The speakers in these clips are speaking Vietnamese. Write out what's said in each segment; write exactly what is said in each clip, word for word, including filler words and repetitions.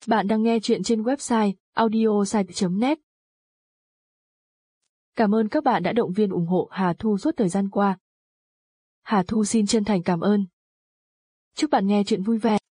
Bạn đang nghe chuyện trên website audiosite chấm net. Cảm ơn các bạn đã động viên ủng hộ Hà Thu suốt thời gian qua. Hà Thu xin chân thành cảm ơn. Chúc bạn nghe chuyện vui vẻ.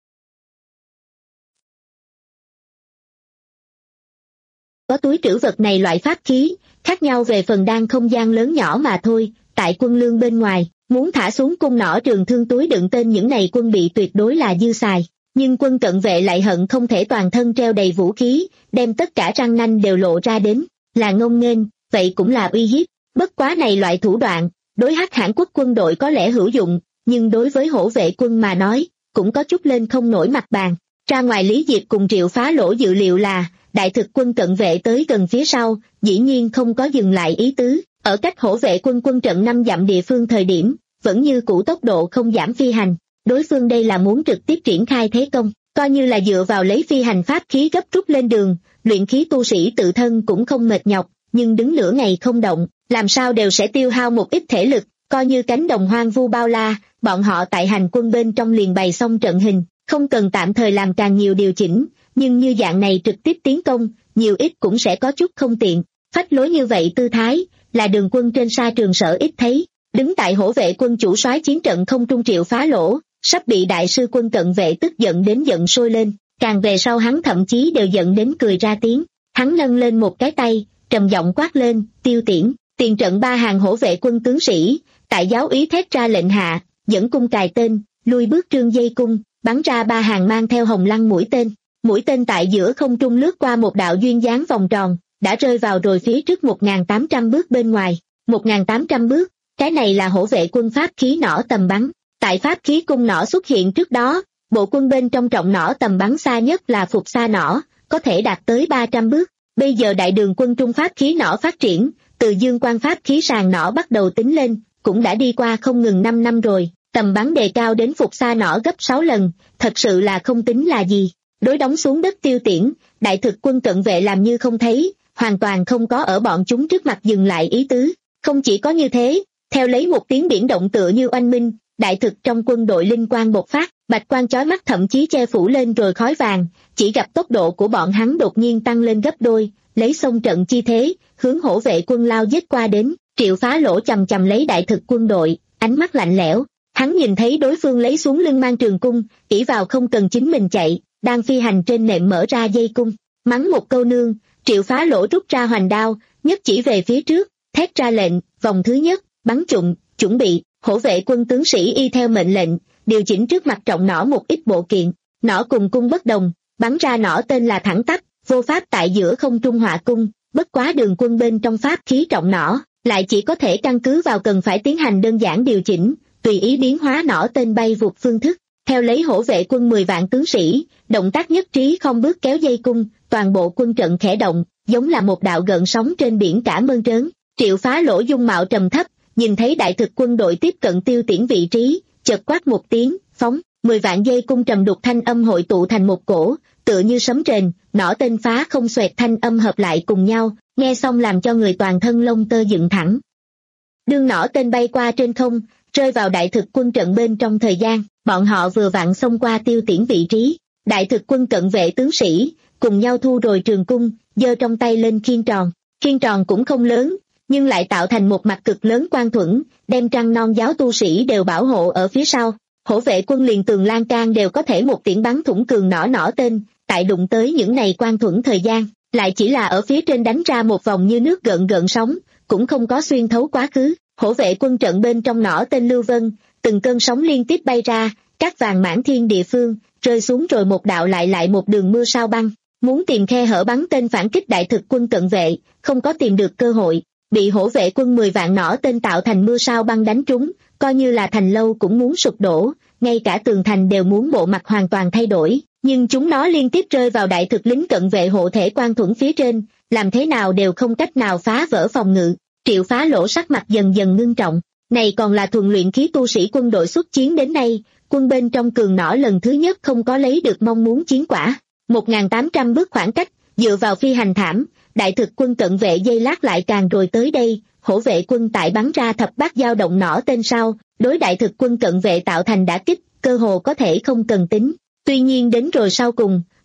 Có túi trữ vật này loại pháp khí, khác nhau về phần đan không gian lớn nhỏ mà thôi. Tại quân lương bên ngoài, muốn thả xuống cung nỏ trường thương túi đựng tên những này quân bị tuyệt đối là dư xài. Nhưng quân cận vệ lại hận không thể toàn thân treo đầy vũ khí, đem tất cả răng nanh đều lộ ra đến, là ngông nghênh, vậy cũng là uy hiếp. Bất quá này loại thủ đoạn, đối Hắc Hãn quốc quân đội có lẽ hữu dụng, nhưng đối với hổ vệ quân mà nói, cũng có chút lên không nổi mặt bàn. Ra ngoài Lý Diệp cùng Triệu Phá Lỗ dự liệu là, đại thực quân cận vệ tới gần phía sau, dĩ nhiên không có dừng lại ý tứ, ở cách hổ vệ quân quân trận năm dặm địa phương thời điểm, vẫn như cũ tốc độ không giảm phi hành. Đối phương đây là muốn trực tiếp triển khai thế công, coi như là dựa vào lấy phi hành pháp khí gấp rút lên đường, luyện khí tu sĩ tự thân cũng không mệt nhọc, nhưng đứng nửa ngày không động, làm sao đều sẽ tiêu hao một ít thể lực, coi như cánh đồng hoang vu bao la, bọn họ tại hành quân bên trong liền bày xong trận hình, không cần tạm thời làm càng nhiều điều chỉnh, nhưng như dạng này trực tiếp tiến công, nhiều ít cũng sẽ có chút không tiện. Phách lối như vậy tư thái, là Đường Quân trên sa trường sở ít thấy. Đứng tại hổ vệ quân chủ soái chiến trận không trung Triệu Phá Lỗ, sắp bị đại sư quân cận vệ tức giận đến giận sôi lên, càng về sau hắn thậm chí đều giận đến cười ra tiếng. Hắn nâng lên một cái tay, trầm giọng quát lên, Tiêu Tiễn. Tiền trận ba hàng hổ vệ quân tướng sĩ, tại giáo úy thét ra lệnh hạ, dẫn cung cài tên, lui bước trương dây cung, bắn ra ba hàng mang theo hồng lăng mũi tên. Mũi tên tại giữa không trung lướt qua một đạo duyên dáng vòng tròn, đã rơi vào rồi phía trước một nghìn tám trăm bước bên ngoài. một nghìn tám trăm bước, cái này là hổ vệ quân pháp khí nỏ tầm bắn. Tại pháp khí cung nỏ xuất hiện trước đó, bộ quân bên trong trọng nỏ tầm bắn xa nhất là phục xa nỏ, có thể đạt tới ba trăm bước. Bây giờ đại đường quân trung pháp khí nỏ phát triển, từ dương quan pháp khí sàn nỏ bắt đầu tính lên, cũng đã đi qua không ngừng năm năm rồi, tầm bắn đề cao đến phục xa nỏ gấp sáu lần, thật sự là không tính là gì. Đối đóng xuống đất Tiêu Tiễn, đại thực quân cận vệ làm như không thấy, hoàn toàn không có ở bọn chúng trước mặt dừng lại ý tứ. Không chỉ có như thế, theo lấy một tiếng biển động tựa như oanh minh, đại thực trong quân đội linh quang bộc phát, bạch quang chói mắt thậm chí che phủ lên rồi khói vàng, chỉ gặp tốc độ của bọn hắn đột nhiên tăng lên gấp đôi, lấy xông trận chi thế, hướng hổ vệ quân lao giết qua đến. Triệu Phá Lỗ chầm chầm lấy đại thực quân đội, ánh mắt lạnh lẽo, hắn nhìn thấy đối phương lấy xuống lưng mang trường cung, ỷ vào không cần chính mình chạy, đang phi hành trên nệm mở ra dây cung, mắng một câu nương, Triệu Phá Lỗ rút ra hoành đao, nhất chỉ về phía trước, thét ra lệnh, vòng thứ nhất, bắn trụng, chuẩn bị. Hổ vệ quân tướng sĩ y theo mệnh lệnh, điều chỉnh trước mặt trọng nỏ một ít bộ kiện, nỏ cùng cung bất đồng, bắn ra nỏ tên là thẳng tắp, vô pháp tại giữa không trung họa cung, bất quá đường quân bên trong pháp khí trọng nỏ, lại chỉ có thể căn cứ vào cần phải tiến hành đơn giản điều chỉnh, tùy ý biến hóa nỏ tên bay vụt phương thức. Theo lấy hổ vệ quân mười vạn tướng sĩ, động tác nhất trí không bước kéo dây cung, toàn bộ quân trận khẽ động, giống là một đạo gợn sóng trên biển cả mơn trớn. Triệu Phá Lỗ dung mạo trầm thấp, nhìn thấy đại thực quân đội tiếp cận Tiêu Tiễn vị trí, chợt quát một tiếng, phóng, mười vạn dây cung trầm đục thanh âm hội tụ thành một cổ, tựa như sấm rền, nỏ tên phá không xoẹt thanh âm hợp lại cùng nhau, nghe xong làm cho người toàn thân lông tơ dựng thẳng. Đương nỏ tên bay qua trên không, rơi vào đại thực quân trận bên trong thời gian, bọn họ vừa vặn xông qua Tiêu Tiễn vị trí, đại thực quân cận vệ tướng sĩ, cùng nhau thu rồi trường cung, giơ trong tay lên khiên tròn, khiên tròn cũng không lớn, nhưng lại tạo thành một mặt cực lớn quang thuẫn, đem trăng non giáo tu sĩ đều bảo hộ ở phía sau. Hổ vệ quân liền tường lan can đều có thể một tiễn bắn thủng cường nỏ nỏ tên, tại đụng tới những này quang thuẫn thời gian, lại chỉ là ở phía trên đánh ra một vòng như nước gợn gợn sóng, cũng không có xuyên thấu quá khứ. Hổ vệ quân trận bên trong nỏ tên lưu vân, từng cơn sóng liên tiếp bay ra, các vàng mãn thiên địa phương, rơi xuống rồi một đạo lại lại một đường mưa sao băng, muốn tìm khe hở bắn tên phản kích đại thực quân cận vệ, không có tìm được cơ hội. Bị hổ vệ quân mười vạn nỏ tên tạo thành mưa sao băng đánh trúng, coi như là thành lâu cũng muốn sụp đổ, ngay cả tường thành đều muốn bộ mặt hoàn toàn thay đổi, nhưng chúng nó liên tiếp rơi vào đại thực lính cận vệ hộ thể quan thuẫn phía trên, làm thế nào đều không cách nào phá vỡ phòng ngự. Triệu Phá Lỗ sắc mặt dần dần ngưng trọng, này còn là thuần luyện khí tu sĩ quân đội xuất chiến đến nay, quân bên trong cường nỏ lần thứ nhất không có lấy được mong muốn chiến quả. một nghìn tám trăm bước khoảng cách, dựa vào phi hành thảm, đại thực quân cận vệ dây lát lại càng rồi tới đây, hổ vệ quân tại bắn ra thập bát dao động nỏ tên sau, đối đại thực quân cận vệ tạo thành đả kích, cơ hồ có thể không cần tính. Tuy nhiên đến rồi sau cùng,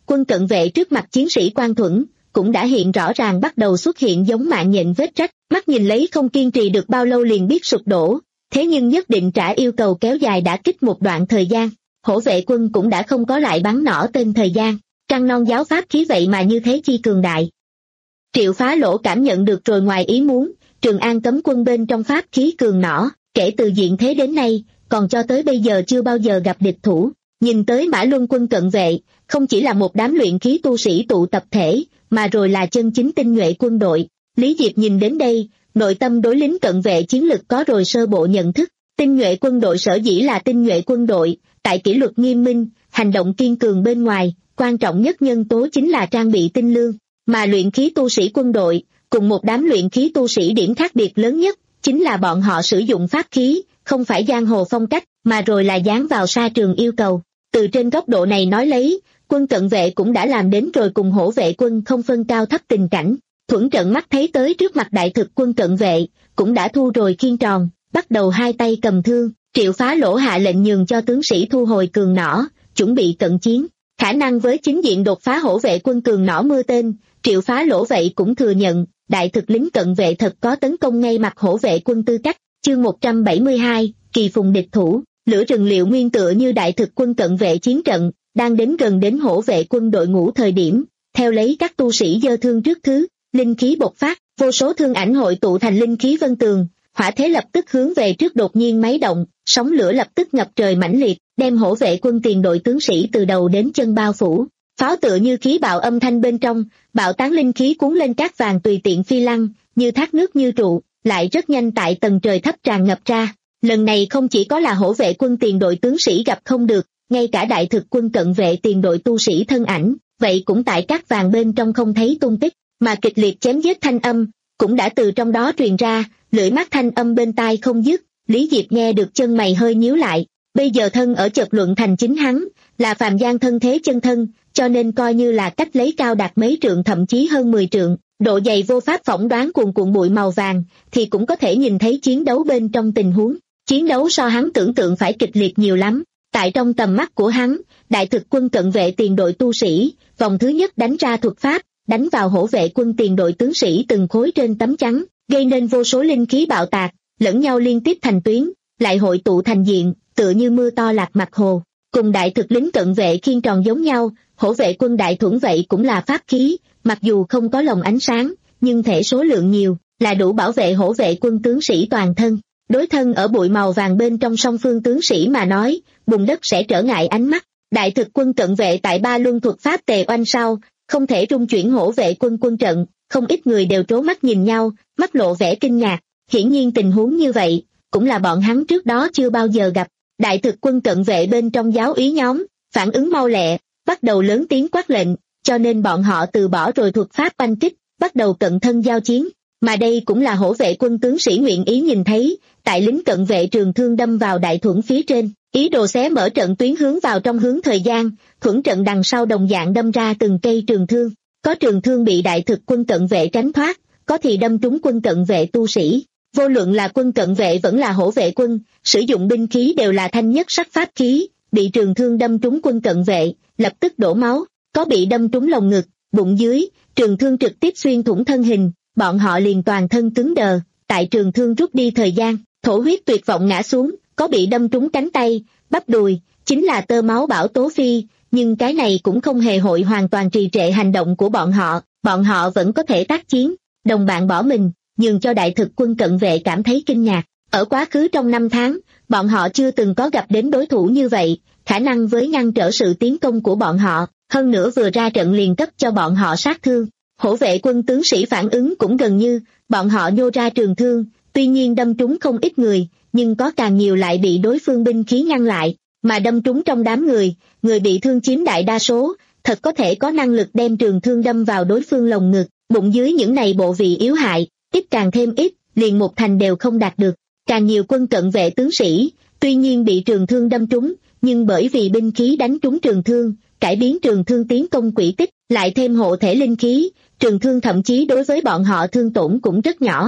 quân cận vệ trước mặt chiến sĩ Quan Thuẫn, cũng đã hiện rõ ràng bắt đầu xuất hiện giống mạng nhện vết rách, mắt nhìn lấy không kiên trì được bao lâu liền biết sụp đổ, thế nhưng nhất định trả yêu cầu kéo dài đã kích một đoạn thời gian, hổ vệ quân cũng đã không có lại bắn nỏ tên thời gian, trăng non giáo pháp khí vậy mà như thế chi cường đại. Triệu Phá Lỗ cảm nhận được rồi ngoài ý muốn, Trường An cấm quân bên trong pháp khí cường nỏ, kể từ diện thế đến nay, còn cho tới bây giờ chưa bao giờ gặp địch thủ. Nhìn tới Mã Luân quân cận vệ, không chỉ là một đám luyện khí tu sĩ tụ tập thể, mà rồi là chân chính tinh nhuệ quân đội. Lý Diệp nhìn đến đây, nội tâm đối lính cận vệ chiến lực có rồi sơ bộ nhận thức. Tinh nhuệ quân đội sở dĩ là tinh nhuệ quân đội, tại kỷ luật nghiêm minh, hành động kiên cường bên ngoài, quan trọng nhất nhân tố chính là trang bị tinh lương. Mà luyện khí tu sĩ quân đội, cùng một đám luyện khí tu sĩ điểm khác biệt lớn nhất, chính là bọn họ sử dụng pháp khí, không phải giang hồ phong cách, mà rồi là dán vào sa trường yêu cầu. Từ trên góc độ này nói lấy, quân cận vệ cũng đã làm đến rồi cùng hổ vệ quân không phân cao thấp tình cảnh. Thuẫn trận mắt thấy tới trước mặt đại thực quân cận vệ, cũng đã thu rồi khiên tròn, bắt đầu hai tay cầm thương. Triệu Phá Lỗ hạ lệnh nhường cho tướng sĩ thu hồi cường nỏ, chuẩn bị cận chiến. Khả năng với chính diện đột phá hổ vệ quân cường nỏ mưa tên, Triệu Phá Lỗ vậy cũng thừa nhận, đại thực lính cận vệ thật có tấn công ngay mặt hổ vệ quân tư cách. Chương một trăm bảy mươi hai, kỳ phùng địch thủ. Lửa rừng Liệu Nguyên tựa như đại thực quân cận vệ chiến trận, đang đến gần đến hổ vệ quân đội ngũ thời điểm, theo lấy các tu sĩ giơ thương trước thứ, linh khí bộc phát, vô số thương ảnh hội tụ thành linh khí vân tường, hỏa thế lập tức hướng về trước đột nhiên máy động, sóng lửa lập tức ngập trời mãnh liệt, đem hổ vệ quân tiền đội tướng sĩ từ đầu đến chân bao phủ. Pháo tựa như khí bạo âm thanh bên trong, bạo tán linh khí cuốn lên cát vàng tùy tiện phi lăng, như thác nước như trụ, lại rất nhanh tại tầng trời thấp tràn ngập ra. Lần này không chỉ có là hổ vệ quân tiền đội tướng sĩ gặp không được, ngay cả đại thực quân cận vệ tiền đội tu sĩ thân ảnh, vậy cũng tại cát vàng bên trong không thấy tung tích, mà kịch liệt chém giết thanh âm, cũng đã từ trong đó truyền ra, lưỡi mắt thanh âm bên tai không dứt. Lý Diệp nghe được chân mày hơi nhíu lại, bây giờ thân ở chợt luận thành chính hắn, là phàm gian thân thế chân thân, cho nên coi như là cách lấy cao đạt mấy trượng thậm chí hơn mười trượng, độ dày vô pháp phỏng đoán cuồn cuộn bụi màu vàng, thì cũng có thể nhìn thấy chiến đấu bên trong tình huống. Chiến đấu so hắn tưởng tượng phải kịch liệt nhiều lắm, tại trong tầm mắt của hắn, đại thực quân cận vệ tiền đội tu sĩ, vòng thứ nhất đánh ra thuật pháp, đánh vào hổ vệ quân tiền đội tướng sĩ từng khối trên tấm trắng, gây nên vô số linh khí bạo tạc, lẫn nhau liên tiếp thành tuyến, lại hội tụ thành diện, tựa như mưa to lạc mặt hồ. Cùng đại thực lính cận vệ khiên tròn giống nhau, hổ vệ quân đại thuẫn vậy cũng là pháp khí, mặc dù không có lồng ánh sáng, nhưng thể số lượng nhiều, là đủ bảo vệ hổ vệ quân tướng sĩ toàn thân. Đối thân ở bụi màu vàng bên trong song phương tướng sĩ mà nói, bùn đất sẽ trở ngại ánh mắt. Đại thực quân cận vệ tại ba luân thuật pháp tề oanh sau, không thể rung chuyển hổ vệ quân quân trận, không ít người đều trố mắt nhìn nhau, mắt lộ vẻ kinh ngạc. Hiển nhiên tình huống như vậy, cũng là bọn hắn trước đó chưa bao giờ gặp. Đại thực quân cận vệ bên trong giáo úy nhóm, phản ứng mau lẹ, bắt đầu lớn tiếng quát lệnh, cho nên bọn họ từ bỏ rồi thuật pháp oanh kích, bắt đầu cận thân giao chiến. Mà đây cũng là hổ vệ quân tướng sĩ nguyện ý nhìn thấy, tại lính cận vệ trường thương đâm vào đại thuẫn phía trên, ý đồ xé mở trận tuyến hướng vào trong hướng thời gian, thuẫn trận đằng sau đồng dạng đâm ra từng cây trường thương, có trường thương bị đại thực quân cận vệ tránh thoát, có thì đâm trúng quân cận vệ tu sĩ. Vô luận là quân cận vệ vẫn là hổ vệ quân, sử dụng binh khí đều là thanh nhất sắc pháp khí, bị trường thương đâm trúng quân cận vệ, lập tức đổ máu, có bị đâm trúng lồng ngực, bụng dưới, trường thương trực tiếp xuyên thủng thân hình, bọn họ liền toàn thân cứng đờ, tại trường thương rút đi thời gian, thổ huyết tuyệt vọng ngã xuống, có bị đâm trúng cánh tay, bắp đùi, chính là tơ máu bão tố phi, nhưng cái này cũng không hề hội hoàn toàn trì trệ hành động của bọn họ, bọn họ vẫn có thể tác chiến, đồng bạn bỏ mình, nhường cho đại thực quân cận vệ cảm thấy kinh ngạc. Ở quá khứ trong năm tháng, bọn họ chưa từng có gặp đến đối thủ như vậy, khả năng với ngăn trở sự tiến công của bọn họ, hơn nữa vừa ra trận liền cấp cho bọn họ sát thương. Hổ vệ quân tướng sĩ phản ứng cũng gần như, bọn họ nhô ra trường thương, tuy nhiên đâm trúng không ít người, nhưng có càng nhiều lại bị đối phương binh khí ngăn lại, mà đâm trúng trong đám người, người bị thương chiếm đại đa số, thật có thể có năng lực đem trường thương đâm vào đối phương lồng ngực, bụng dưới những này bộ vị yếu hại, ít càng thêm ít, liền một thành đều không đạt được. Càng nhiều quân cận vệ tướng sĩ, tuy nhiên bị trường thương đâm trúng, nhưng bởi vì binh khí đánh trúng trường thương, cải biến trường thương tiến công quỹ tích, lại thêm hộ thể linh khí, trường thương thậm chí đối với bọn họ thương tổn cũng rất nhỏ.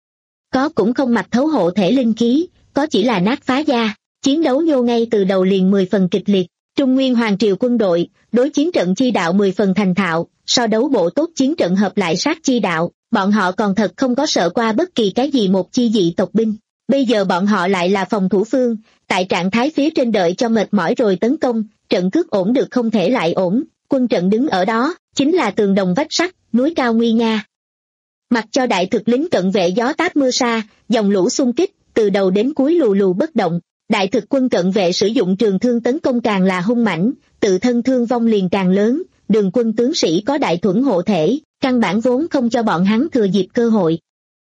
Có cũng không mặc thấu hộ thể linh khí, có chỉ là nát phá da, chiến đấu nhô ngay từ đầu liền mười phần kịch liệt, Trung Nguyên Hoàng Triều quân đội, đối chiến trận chi đạo mười phần thành thạo, so đấu bộ tốt chiến trận hợp lại sát chi đạo, bọn họ còn thật không có sợ qua bất kỳ cái gì một chi dị tộc binh. Bây giờ bọn họ lại là phòng thủ phương, tại trạng thái phía trên đợi cho mệt mỏi rồi tấn công, trận cước ổn được không thể lại ổn, quân trận đứng ở đó, chính là tường đồng vách sắt, núi cao nguy nga. Mặc cho đại thực lính cận vệ gió táp mưa sa, dòng lũ xung kích, từ đầu đến cuối lù lù bất động, đại thực quân cận vệ sử dụng trường thương tấn công càng là hung mãnh, tự thân thương vong liền càng lớn, đường quân tướng sĩ có đại thuẫn hộ thể, căn bản vốn không cho bọn hắn thừa dịp cơ hội.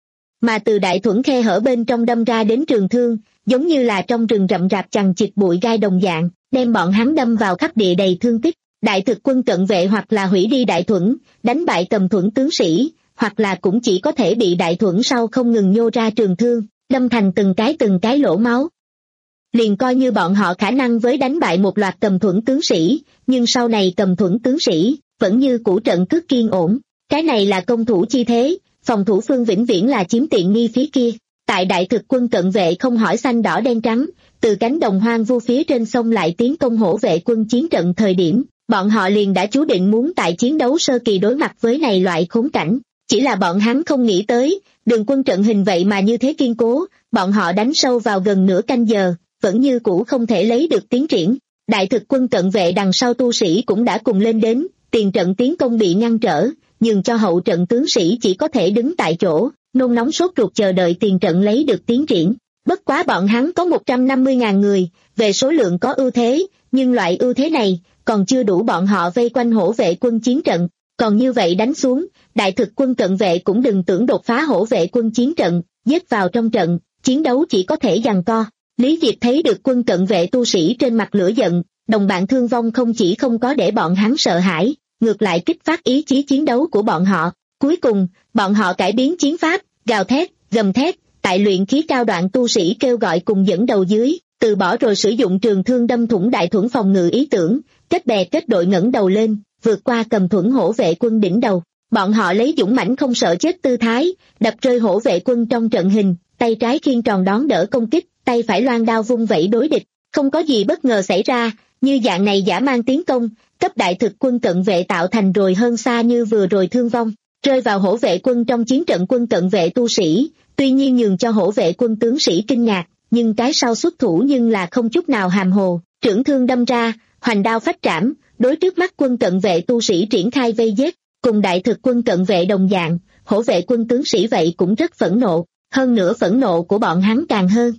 Mà từ đại thuẫn khe hở bên trong đâm ra đến trường thương, giống như là trong rừng rậm rạp chằng chịt bụi gai đồng dạng, đem bọn hắn đâm vào khắp địa đầy thương tích. Đại thực quân cận vệ hoặc là hủy đi đại thuẫn, đánh bại cầm thuẫn tướng sĩ, hoặc là cũng chỉ có thể bị đại thuẫn sau không ngừng nhô ra trường thương, đâm thành từng cái từng cái lỗ máu. Liền coi như bọn họ khả năng với đánh bại một loạt cầm thuẫn tướng sĩ, nhưng sau này cầm thuẫn tướng sĩ, vẫn như cũ trận cước kiên ổn. Cái này là công thủ chi thế, phòng thủ phương vĩnh viễn là chiếm tiện nghi phía kia. Tại đại thực quân cận vệ không hỏi xanh đỏ đen trắng, từ cánh đồng hoang vu phía trên sông lại tiến công hổ vệ quân chiến trận thời điểm, bọn họ liền đã chú định muốn tại chiến đấu sơ kỳ đối mặt với này loại khốn cảnh. Chỉ là bọn hắn không nghĩ tới, đường quân trận hình vậy mà như thế kiên cố, bọn họ đánh sâu vào gần nửa canh giờ, vẫn như cũ không thể lấy được tiến triển. Đại thực quân cận vệ đằng sau tu sĩ cũng đã cùng lên đến, tiền trận tiến công bị ngăn trở, nhường cho hậu trận tướng sĩ chỉ có thể đứng tại chỗ, nôn nóng sốt ruột chờ đợi tiền trận lấy được tiến triển. Bất quá bọn hắn có một trăm năm mươi nghìn người, về số lượng có ưu thế, nhưng loại ưu thế này còn chưa đủ bọn họ vây quanh hổ vệ quân chiến trận. Còn như vậy đánh xuống, đại thực quân cận vệ cũng đừng tưởng đột phá hổ vệ quân chiến trận, giết vào trong trận, chiến đấu chỉ có thể giằng co. Lý Diệp thấy được quân cận vệ tu sĩ trên mặt lửa giận, đồng bạn thương vong không chỉ không có để bọn hắn sợ hãi, ngược lại kích phát ý chí chiến đấu của bọn họ. Cuối cùng, bọn họ cải biến chiến pháp, gào thét, gầm thét, tại luyện khí cao đoạn tu sĩ kêu gọi cùng dẫn đầu dưới, từ bỏ rồi sử dụng trường thương đâm thủng đại thuẫn phòng ngự ý tưởng, kết bè kết đội ngẩng đầu lên, vượt qua cầm thuẫn hổ vệ quân đỉnh đầu. Bọn họ lấy dũng mãnh không sợ chết tư thái, đập rơi hổ vệ quân trong trận hình, tay trái khiên tròn đón đỡ công kích, tay phải loan đao vung vẩy đối địch. Không có gì bất ngờ xảy ra, như dạng này dã man tiến công, cấp đại thực quân cận vệ tạo thành rồi hơn xa như vừa rồi thương vong. Rơi vào hổ vệ quân trong chiến trận quân cận vệ tu sĩ, tuy nhiên nhường cho hổ vệ quân tướng sĩ kinh ngạc, nhưng cái sau xuất thủ nhưng là không chút nào hàm hồ, trưởng thương đâm ra, hoành đao phách trảm, đối trước mắt quân cận vệ tu sĩ triển khai vây giết. Cùng đại thực quân cận vệ đồng dạng, hổ vệ quân tướng sĩ vậy cũng rất phẫn nộ, hơn nữa phẫn nộ của bọn hắn càng hơn.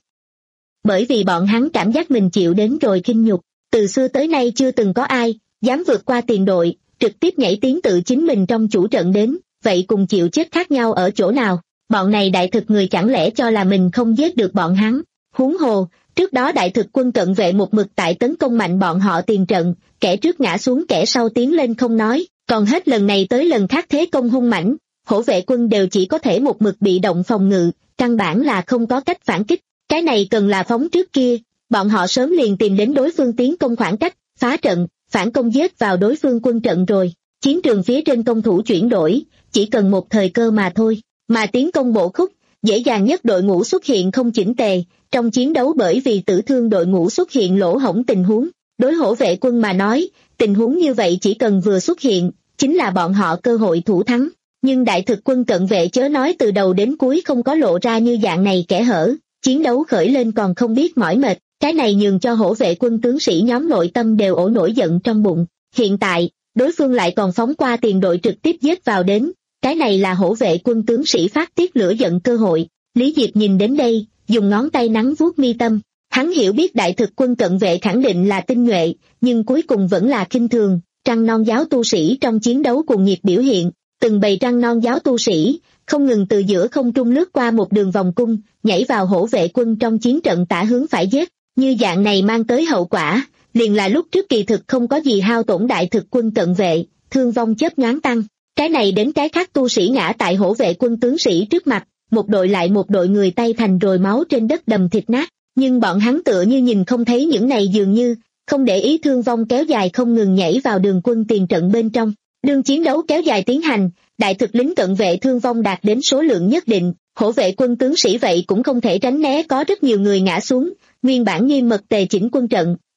Bởi vì bọn hắn cảm giác mình chịu đến rồi khinh nhục, từ xưa tới nay chưa từng có ai dám vượt qua tiền đội, trực tiếp nhảy tiến tự chính mình trong chủ trận đến, vậy cùng chịu chết khác nhau ở chỗ nào? Bọn này đại thực người chẳng lẽ cho là mình không giết được bọn hắn? Huống hồ, trước đó đại thực quân cận vệ một mực tại tấn công mạnh bọn họ tiền trận, kẻ trước ngã xuống kẻ sau tiến lên không nói, còn hết lần này tới lần khác thế công hung mãnh, hổ vệ quân đều chỉ có thể một mực bị động phòng ngự, căn bản là không có cách phản kích. Cái này cần là phóng trước kia, bọn họ sớm liền tìm đến đối phương tiến công khoảng cách, phá trận, phản công giết vào đối phương quân trận rồi. Chiến trường phía trên công thủ chuyển đổi, chỉ cần một thời cơ mà thôi, mà tiến công bộ khúc, dễ dàng nhất đội ngũ xuất hiện không chỉnh tề, trong chiến đấu bởi vì tử thương đội ngũ xuất hiện lỗ hổng tình huống. Đối hổ vệ quân mà nói, tình huống như vậy chỉ cần vừa xuất hiện, chính là bọn họ cơ hội thủ thắng. Nhưng đại thực quân cận vệ chớ nói từ đầu đến cuối không có lộ ra như dạng này kẻ hở, chiến đấu khởi lên còn không biết mỏi mệt, cái này nhường cho hổ vệ quân tướng sĩ nhóm nội tâm đều ổ nổi giận trong bụng. Hiện tại, đối phương lại còn phóng qua tiền đội trực tiếp giết vào đến, cái này là hổ vệ quân tướng sĩ phát tiết lửa giận cơ hội. Lý Diệp nhìn đến đây, dùng ngón tay nắng vuốt mi tâm, hắn hiểu biết đại thực quân cận vệ khẳng định là tinh nhuệ, nhưng cuối cùng vẫn là khinh thường, trăng non giáo tu sĩ trong chiến đấu cùng nhiệt biểu hiện, từng bầy trăng non giáo tu sĩ, không ngừng từ giữa không trung lướt qua một đường vòng cung, nhảy vào hổ vệ quân trong chiến trận tả hướng phải giết, như dạng này mang tới hậu quả, liền là lúc trước kỳ thực không có gì hao tổn đại thực quân cận vệ, thương vong chớp nhoáng tăng, cái này đến cái khác tu sĩ ngã tại hổ vệ quân tướng sĩ trước mặt, một đội lại một đội người tay thành rồi máu trên đất đầm thịt nát, nhưng bọn hắn tựa như nhìn không thấy những này dường như, không để ý thương vong kéo dài không ngừng nhảy vào đường quân tiền trận bên trong. Đương chiến đấu kéo dài tiến hành, đại thực lính cận vệ thương vong đạt đến số lượng nhất định, hổ vệ quân tướng sĩ vậy cũng không thể tránh né có rất nhiều người ngã xuống, nguyên bản nghiêm mật tề chỉnh quân trận,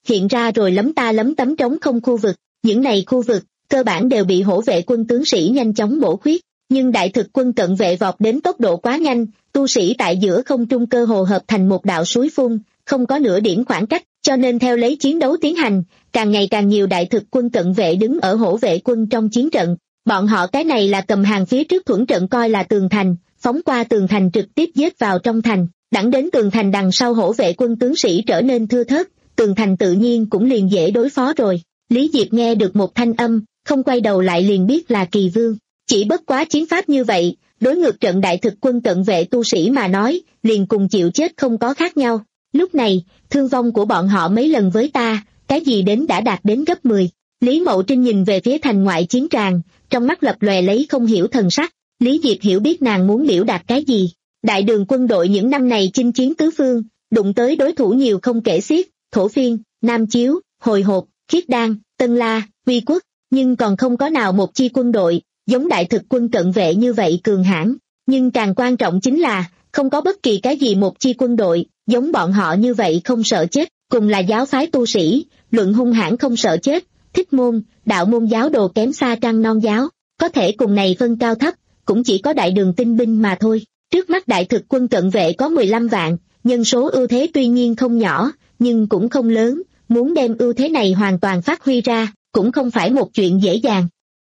hiện ra rồi lấm ta lấm tấm trống không khu vực. Những này khu vực, cơ bản đều bị hổ vệ quân tướng sĩ nhanh chóng bổ khuyết, nhưng đại thực quân cận vệ vọt đến tốc độ quá nhanh, tu sĩ tại giữa không trung cơ hồ hợp thành một đạo suối phun, không có nửa điểm khoảng cách, cho nên theo lấy chiến đấu tiến hành, càng ngày càng nhiều đại thực quân cận vệ đứng ở hổ vệ quân trong chiến trận. Bọn họ cái này là cầm hàng phía trước thuẫn trận coi là tường thành, phóng qua tường thành trực tiếp giết vào trong thành, đẳng đến tường thành đằng sau hổ vệ quân tướng sĩ trở nên thưa thớt, tường thành tự nhiên cũng liền dễ đối phó rồi. Lý Diệp nghe được một thanh âm, không quay đầu lại liền biết là Kỳ Vương. Chỉ bất quá chiến pháp như vậy, đối ngược trận đại thực quân cận vệ tu sĩ mà nói, liền cùng chịu chết không có khác nhau. Lúc này, thương vong của bọn họ mấy lần với ta, cái gì đến đã đạt đến gấp mười. Lý Mậu Trinh nhìn về phía thành ngoại chiến tràng, trong mắt lập lòe lấy không hiểu thần sắc. Lý Diệp hiểu biết nàng muốn biểu đạt cái gì. Đại đường quân đội những năm này chinh chiến tứ phương, đụng tới đối thủ nhiều không kể xiết, Thổ Phiên, Nam Chiếu, Hồi Hộp, Khiết Đan, Tân La, Huy Quốc, nhưng còn không có nào một chi quân đội giống đại thực quân cận vệ như vậy cường hãn. Nhưng càng quan trọng chính là, không có bất kỳ cái gì một chi quân đội giống bọn họ như vậy không sợ chết. Cùng là giáo phái tu sĩ, luận hung hãn không sợ chết, Thích Môn, Đạo Môn giáo đồ kém xa Trăng Non giáo, có thể cùng này phân cao thấp, cũng chỉ có đại đường tinh binh mà thôi. Trước mắt đại thực quân cận vệ có mười lăm vạn, nhân số ưu thế tuy nhiên không nhỏ, nhưng cũng không lớn, muốn đem ưu thế này hoàn toàn phát huy ra, cũng không phải một chuyện dễ dàng.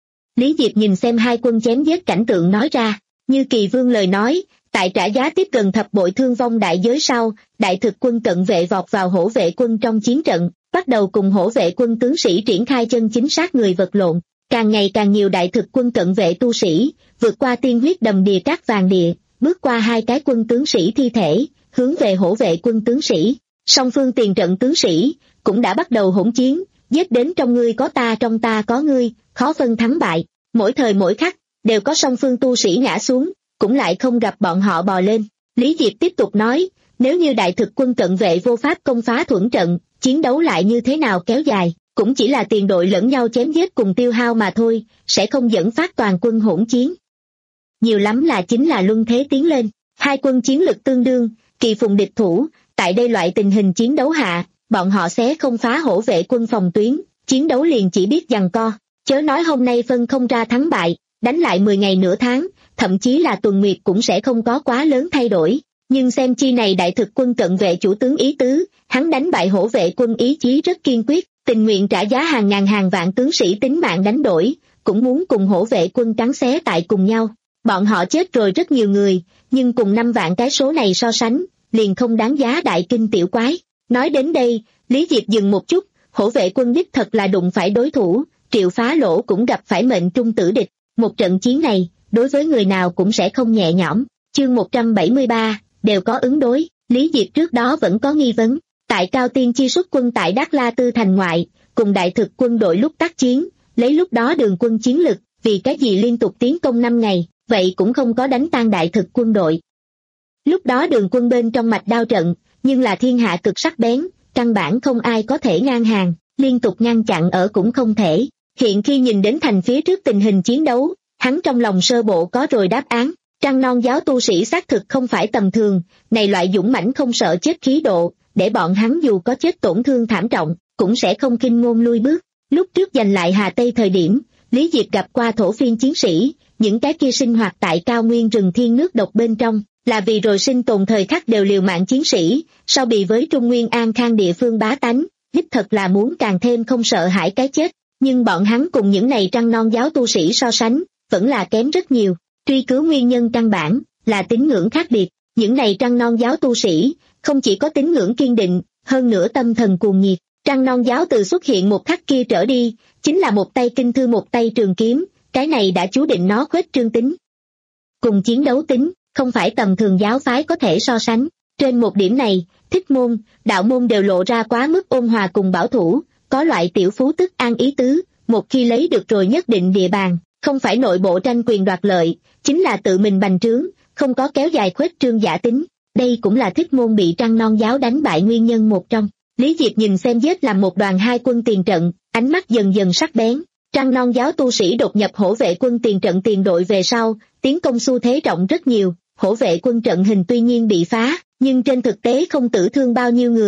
Lý Diệp nhìn xem hai quân chém giết cảnh tượng nói ra, như Kỳ Vương lời nói, tại trả giá tiếp gần thập bội thương vong đại giới sau, đại thực quân cận vệ vọt vào hổ vệ quân trong chiến trận, bắt đầu cùng hổ vệ quân tướng sĩ triển khai chân chính sát người vật lộn. Càng ngày càng nhiều đại thực quân cận vệ tu sĩ, vượt qua tiên huyết đầm đìa cát vàng địa, bước qua hai cái quân tướng sĩ thi thể, hướng về hổ vệ quân tướng sĩ. Song phương tiền trận tướng sĩ, cũng đã bắt đầu hỗn chiến, giết đến trong ngươi có ta trong ta có ngươi, khó phân thắng bại. Mỗi thời mỗi khắc, đều có song phương tu sĩ ngã xuống, cũng lại không gặp bọn họ bò lên. Lý Diệp tiếp tục nói, nếu như đại thực quân cận vệ vô pháp công phá thuẫn trận, chiến đấu lại như thế nào kéo dài, cũng chỉ là tiền đội lẫn nhau chém giết cùng tiêu hao mà thôi, sẽ không dẫn phát toàn quân hỗn chiến. Nhiều lắm là chính là luân thế tiến lên, hai quân chiến lực tương đương, kỳ phùng địch thủ, tại đây loại tình hình chiến đấu hạ, bọn họ sẽ không phá hổ vệ quân phòng tuyến, chiến đấu liền chỉ biết giằng co, chớ nói hôm nay phân không ra thắng bại, đánh lại mười ngày nửa tháng, thậm chí là tuần nguyệt cũng sẽ không có quá lớn thay đổi. Nhưng xem chi này đại thực quân cận vệ chủ tướng ý tứ, hắn đánh bại hổ vệ quân ý chí rất kiên quyết, tình nguyện trả giá hàng ngàn hàng vạn tướng sĩ tính mạng đánh đổi, cũng muốn cùng hổ vệ quân cắn xé tại cùng nhau. Bọn họ chết rồi rất nhiều người, nhưng cùng năm vạn cái số này so sánh, liền không đáng giá đại kinh tiểu quái. Nói đến đây, Lý Diệp dừng một chút, hổ vệ quân đích thật là đụng phải đối thủ, Triệu Phá Lỗ cũng gặp phải mệnh trung tử địch. Một trận chiến này, đối với người nào cũng sẽ không nhẹ nhõm. Chương một trăm bảy mươi ba, đều có ứng đối. Lý Diệp trước đó vẫn có nghi vấn, tại Cao Tiên chi xuất quân tại Đắc La Tư thành ngoại, cùng đại thực quân đội lúc tác chiến, lấy lúc đó đường quân chiến lực, vì cái gì liên tục tiến công năm ngày, vậy cũng không có đánh tan đại thực quân đội. Lúc đó đường quân bên trong mạch đao trận, nhưng là thiên hạ cực sắc bén, căn bản không ai có thể ngang hàng, liên tục ngăn chặn ở cũng không thể. Hiện khi nhìn đến thành phía trước tình hình chiến đấu, hắn trong lòng sơ bộ có rồi đáp án. Trăng Non giáo tu sĩ xác thực không phải tầm thường, này loại dũng mãnh không sợ chết khí độ, để bọn hắn dù có chết tổn thương thảm trọng, cũng sẽ không kinh ngôn lui bước. Lúc trước giành lại Hà Tây thời điểm, Lý Diệp gặp qua Thổ Phiên chiến sĩ, những cái kia sinh hoạt tại cao nguyên rừng thiên nước độc bên trong, là vì rồi sinh tồn thời khắc đều liều mạng chiến sĩ, sau bị với Trung Nguyên An Khang địa phương bá tánh, đích thật là muốn càng thêm không sợ hãi cái chết. Nhưng bọn hắn cùng những này Trăng Non giáo tu sĩ so sánh, vẫn là kém rất nhiều. Truy cứu nguyên nhân căn bản, là tín ngưỡng khác biệt. Những này Trăng Non giáo tu sĩ, không chỉ có tín ngưỡng kiên định, hơn nữa tâm thần cuồng nhiệt. Trăng Non giáo từ xuất hiện một khắc kia trở đi, chính là một tay kinh thư một tay trường kiếm, cái này đã chú định nó khuếch trương tính. Cùng chiến đấu tính, không phải tầm thường giáo phái có thể so sánh. Trên một điểm này, Thích Môn, Đạo Môn đều lộ ra quá mức ôn hòa cùng bảo thủ, có loại tiểu phú tức an ý tứ, một khi lấy được rồi nhất định địa bàn, không phải nội bộ tranh quyền đoạt lợi, chính là tự mình bành trướng, không có kéo dài khuếch trương giả tính. Đây cũng là Thích Môn bị Trăng Non giáo đánh bại nguyên nhân một trong. Lý Diệp nhìn xem giết làm một đoàn hai quân tiền trận, ánh mắt dần dần sắc bén. Trăng Non giáo tu sĩ đột nhập hổ vệ quân tiền trận tiền đội về sau, tiến công xu thế rộng rất nhiều, hổ vệ quân trận hình tuy nhiên bị phá, nhưng trên thực tế không tử thương bao nhiêu người,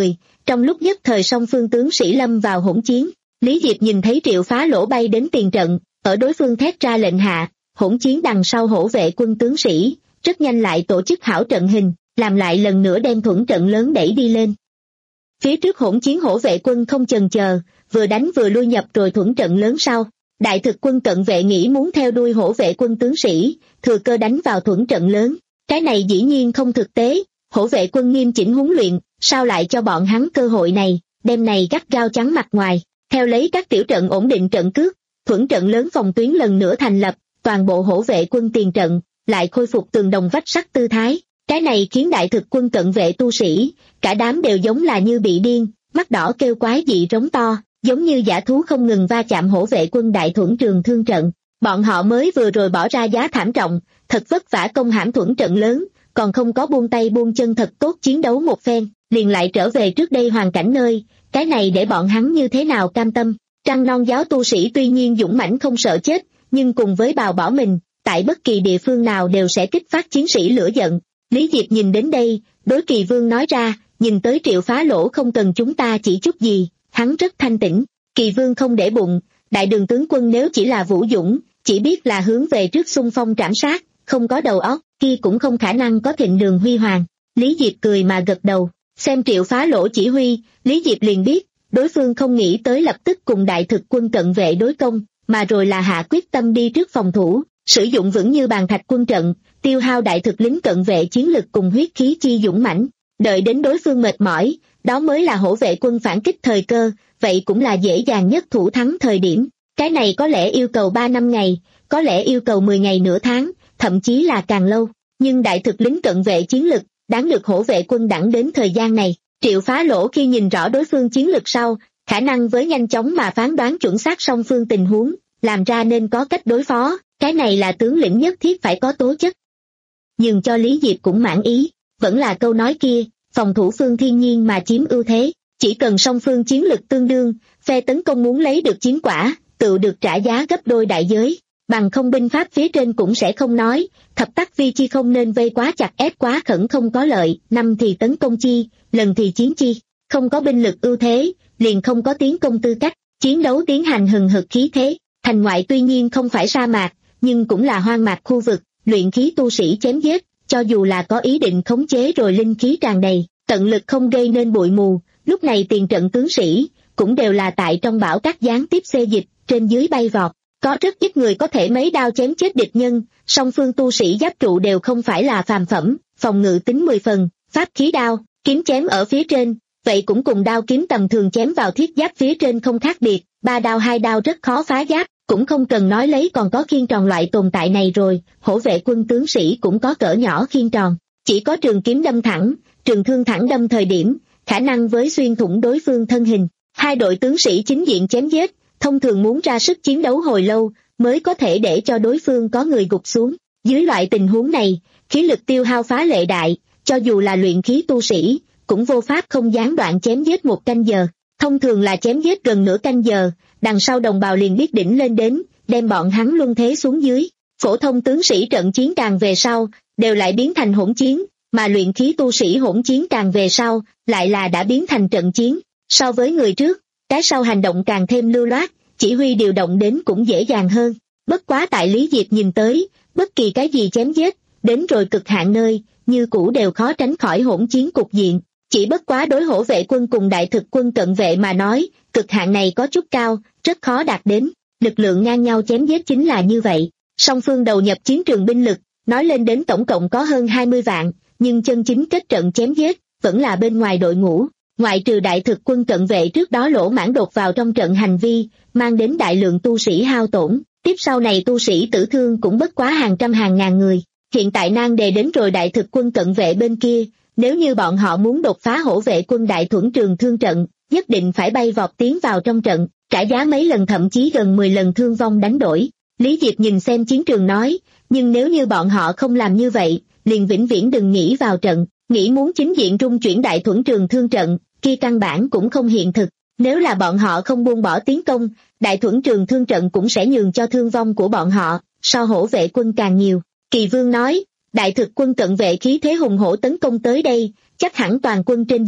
Trong lúc nhất thời song phương tướng sĩ lâm vào hỗn chiến, Lý Diệp nhìn thấy Triệu Phá Lỗ bay đến tiền trận, ở đối phương thét ra lệnh hạ, hỗn chiến đằng sau hổ vệ quân tướng sĩ, rất nhanh lại tổ chức hảo trận hình, làm lại lần nữa đem thuẫn trận lớn đẩy đi lên. Phía trước hỗn chiến hổ vệ quân không chần chờ, vừa đánh vừa lui nhập rồi thuẫn trận lớn sau. Đại thực quân cận vệ nghĩ muốn theo đuôi hổ vệ quân tướng sĩ, thừa cơ đánh vào thuẫn trận lớn. Cái này dĩ nhiên không thực tế, hổ vệ quân nghiêm chỉnh huấn luyện, sao lại cho bọn hắn cơ hội này, đêm này gắt gao chắn mặt ngoài, theo lấy các tiểu trận ổn định trận cước, thuẫn trận lớn phòng tuyến lần nữa thành lập, toàn bộ hổ vệ quân tiền trận, lại khôi phục tường đồng vách sắt tư thái. Cái này khiến đại thực quân cận vệ tu sĩ, cả đám đều giống là như bị điên, mắt đỏ kêu quái dị rống to, giống như dã thú không ngừng va chạm hổ vệ quân đại thuẫn trường thương trận. Bọn họ mới vừa rồi bỏ ra giá thảm trọng, thật vất vả công hãm thuẫn trận lớn, còn không có buông tay buông chân thật tốt chiến đấu một phen, liền lại trở về trước đây hoàn cảnh nơi, cái này để bọn hắn như thế nào cam tâm. Trăng non giáo tu sĩ tuy nhiên dũng mãnh không sợ chết, nhưng cùng với bào bỏ mình, tại bất kỳ địa phương nào đều sẽ kích phát chiến sĩ lửa giận. Lý Diệp nhìn đến đây, đối Kỳ Vương nói ra, nhìn tới Triệu Phá Lỗ không cần chúng ta chỉ chút gì, hắn rất thanh tĩnh. Kỳ Vương không để bụng, đại đường tướng quân nếu chỉ là vũ dũng, chỉ biết là hướng về trước xung phong trảm sát, không có đầu óc, kia cũng không khả năng có thịnh đường huy hoàng. Lý Diệp cười mà gật đầu, xem Triệu Phá Lỗ chỉ huy, Lý Diệp liền biết, đối phương không nghĩ tới lập tức cùng đại thực quân cận vệ đối công, mà rồi là hạ quyết tâm đi trước phòng thủ, sử dụng vững như bàn thạch quân trận, tiêu hao đại thực lính cận vệ chiến lực cùng huyết khí chi dũng mãnh, đợi đến đối phương mệt mỏi, đó mới là hổ vệ quân phản kích thời cơ, vậy cũng là dễ dàng nhất thủ thắng thời điểm. Cái này có lẽ yêu cầu ba năm ngày, có lẽ yêu cầu mười ngày nửa tháng, thậm chí là càng lâu, nhưng đại thực lính cận vệ chiến lực, đáng được hổ vệ quân đẳng đến thời gian này. Triệu Phá Lỗ khi nhìn rõ đối phương chiến lực sau, khả năng với nhanh chóng mà phán đoán chuẩn xác song phương tình huống, làm ra nên có cách đối phó, cái này là tướng lĩnh nhất thiết phải có tố chất. Nhưng cho Lý Diệp cũng mãn ý, vẫn là câu nói kia, phòng thủ phương thiên nhiên mà chiếm ưu thế, chỉ cần song phương chiến lực tương đương, phe tấn công muốn lấy được chiến quả, tự được trả giá gấp đôi đại giới, bằng không binh pháp phía trên cũng sẽ không nói, thập tắc vi chi không nên vây quá chặt ép quá khẩn không có lợi, năm thì tấn công chi, lần thì chiến chi, không có binh lực ưu thế, liền không có tiến công tư cách, chiến đấu tiến hành hừng hực khí thế. Thành ngoại tuy nhiên không phải sa mạc, nhưng cũng là hoang mạc khu vực, luyện khí tu sĩ chém giết, cho dù là có ý định khống chế rồi linh khí tràn đầy, tận lực không gây nên bụi mù, lúc này tiền trận tướng sĩ, cũng đều là tại trong bão các gián tiếp xê dịch, trên dưới bay vọt, có rất ít người có thể mấy đao chém chết địch nhân, song phương tu sĩ giáp trụ đều không phải là phàm phẩm, phòng ngự tính mười phần, pháp khí đao, kiếm chém ở phía trên, vậy cũng cùng đao kiếm tầm thường chém vào thiết giáp phía trên không khác biệt, ba đao hai đao rất khó phá giáp, cũng không cần nói lấy còn có khiên tròn loại tồn tại này rồi, hổ vệ quân tướng sĩ cũng có cỡ nhỏ khiên tròn, chỉ có trường kiếm đâm thẳng, trường thương thẳng đâm thời điểm, khả năng với xuyên thủng đối phương thân hình. Hai đội tướng sĩ chính diện chém giết, thông thường muốn ra sức chiến đấu hồi lâu, mới có thể để cho đối phương có người gục xuống. Dưới loại tình huống này, khí lực tiêu hao phá lệ đại, cho dù là luyện khí tu sĩ, cũng vô pháp không gián đoạn chém giết một canh giờ. Thông thường là chém giết gần nửa canh giờ, đằng sau đồng bào liền biết đỉnh lên đến, đem bọn hắn luân thế xuống dưới. Phổ thông tướng sĩ trận chiến càng về sau, đều lại biến thành hỗn chiến, mà luyện khí tu sĩ hỗn chiến càng về sau, lại là đã biến thành trận chiến. So với người trước, cái sau hành động càng thêm lưu loát, chỉ huy điều động đến cũng dễ dàng hơn. Bất quá tại Lý Diệp nhìn tới, bất kỳ cái gì chém giết, đến rồi cực hạn nơi, như cũ đều khó tránh khỏi hỗn chiến cục diện. Chỉ bất quá đối hổ vệ quân cùng đại thực quân cận vệ mà nói, cực hạn này có chút cao, rất khó đạt đến. Lực lượng ngang nhau chém giết chính là như vậy. Song phương đầu nhập chiến trường binh lực, nói lên đến tổng cộng có hơn hai mươi vạn, nhưng chân chính kết trận chém giết, vẫn là bên ngoài đội ngũ. Ngoại trừ đại thực quân cận vệ trước đó lỗ mãn đột vào trong trận hành vi, mang đến đại lượng tu sĩ hao tổn, tiếp sau này tu sĩ tử thương cũng bất quá hàng trăm hàng ngàn người. Hiện tại nan đề đến rồi đại thực quân cận vệ bên kia, nếu như bọn họ muốn đột phá hổ vệ quân đại thuẫn trường thương trận, nhất định phải bay vọt tiến vào trong trận, trả giá mấy lần thậm chí gần mười lần thương vong đánh đổi. Lý Diệp nhìn xem chiến trường nói, nhưng nếu như bọn họ không làm như vậy, liền vĩnh viễn đừng nghĩ vào trận, nghĩ muốn chính diện trung chuyển đại thuẫn trường thương trận, kia căn bản cũng không hiện thực. Nếu là bọn họ không buông bỏ tiến công, đại thuẫn trường thương trận cũng sẽ nhường cho thương vong của bọn họ, so hổ vệ quân càng nhiều. Kỳ Vương nói, đại thực quân cận vệ khí thế hùng hổ tấn công tới đây, chắc hẳn toàn quân trên dưới,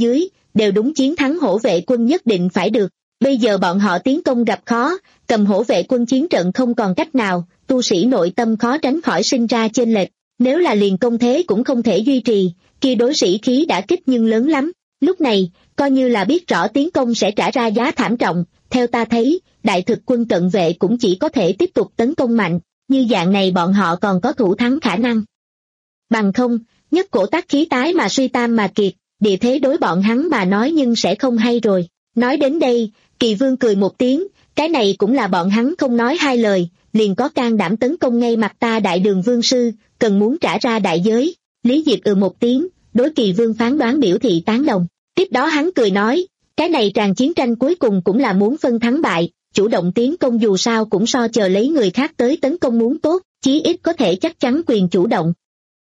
đều đúng chiến thắng hổ vệ quân nhất định phải được. Bây giờ bọn họ tiến công gặp khó, cầm hổ vệ quân chiến trận không còn cách nào, tu sĩ nội tâm khó tránh khỏi sinh ra chênh lệch. Nếu là liền công thế cũng không thể duy trì, kia đối sĩ khí đã kích nhưng lớn lắm. Lúc này, coi như là biết rõ tiến công sẽ trả ra giá thảm trọng, theo ta thấy, đại thực quân cận vệ cũng chỉ có thể tiếp tục tấn công mạnh, như dạng này bọn họ còn có thủ thắng khả năng. Bằng không, nhất cổ tác khí tái mà suy tam mà kiệt, địa thế đối bọn hắn mà nói nhưng sẽ không hay rồi. Nói đến đây, Kỳ Vương cười một tiếng, cái này cũng là bọn hắn không nói hai lời, liền có can đảm tấn công ngay mặt ta đại đường vương sư, cần muốn trả ra đại giới. Lý Diệp ừ một tiếng, đối Kỳ Vương phán đoán biểu thị tán đồng. Tiếp đó hắn cười nói, cái này tràn chiến tranh cuối cùng cũng là muốn phân thắng bại, chủ động tiến công dù sao cũng so chờ lấy người khác tới tấn công muốn tốt, chí ít có thể chắc chắn quyền chủ động.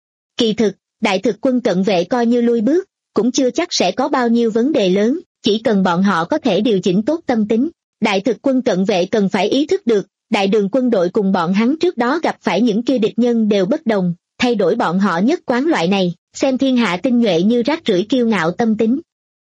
Kỳ thực, đại thực quân cận vệ coi như lui bước, cũng chưa chắc sẽ có bao nhiêu vấn đề lớn, chỉ cần bọn họ có thể điều chỉnh tốt tâm tính. Đại thực quân cận vệ cần phải ý thức được, đại đường quân đội cùng bọn hắn trước đó gặp phải những kia địch nhân đều bất đồng, thay đổi bọn họ nhất quán loại này, xem thiên hạ tinh nhuệ như rác rưởi kiêu ngạo tâm tính.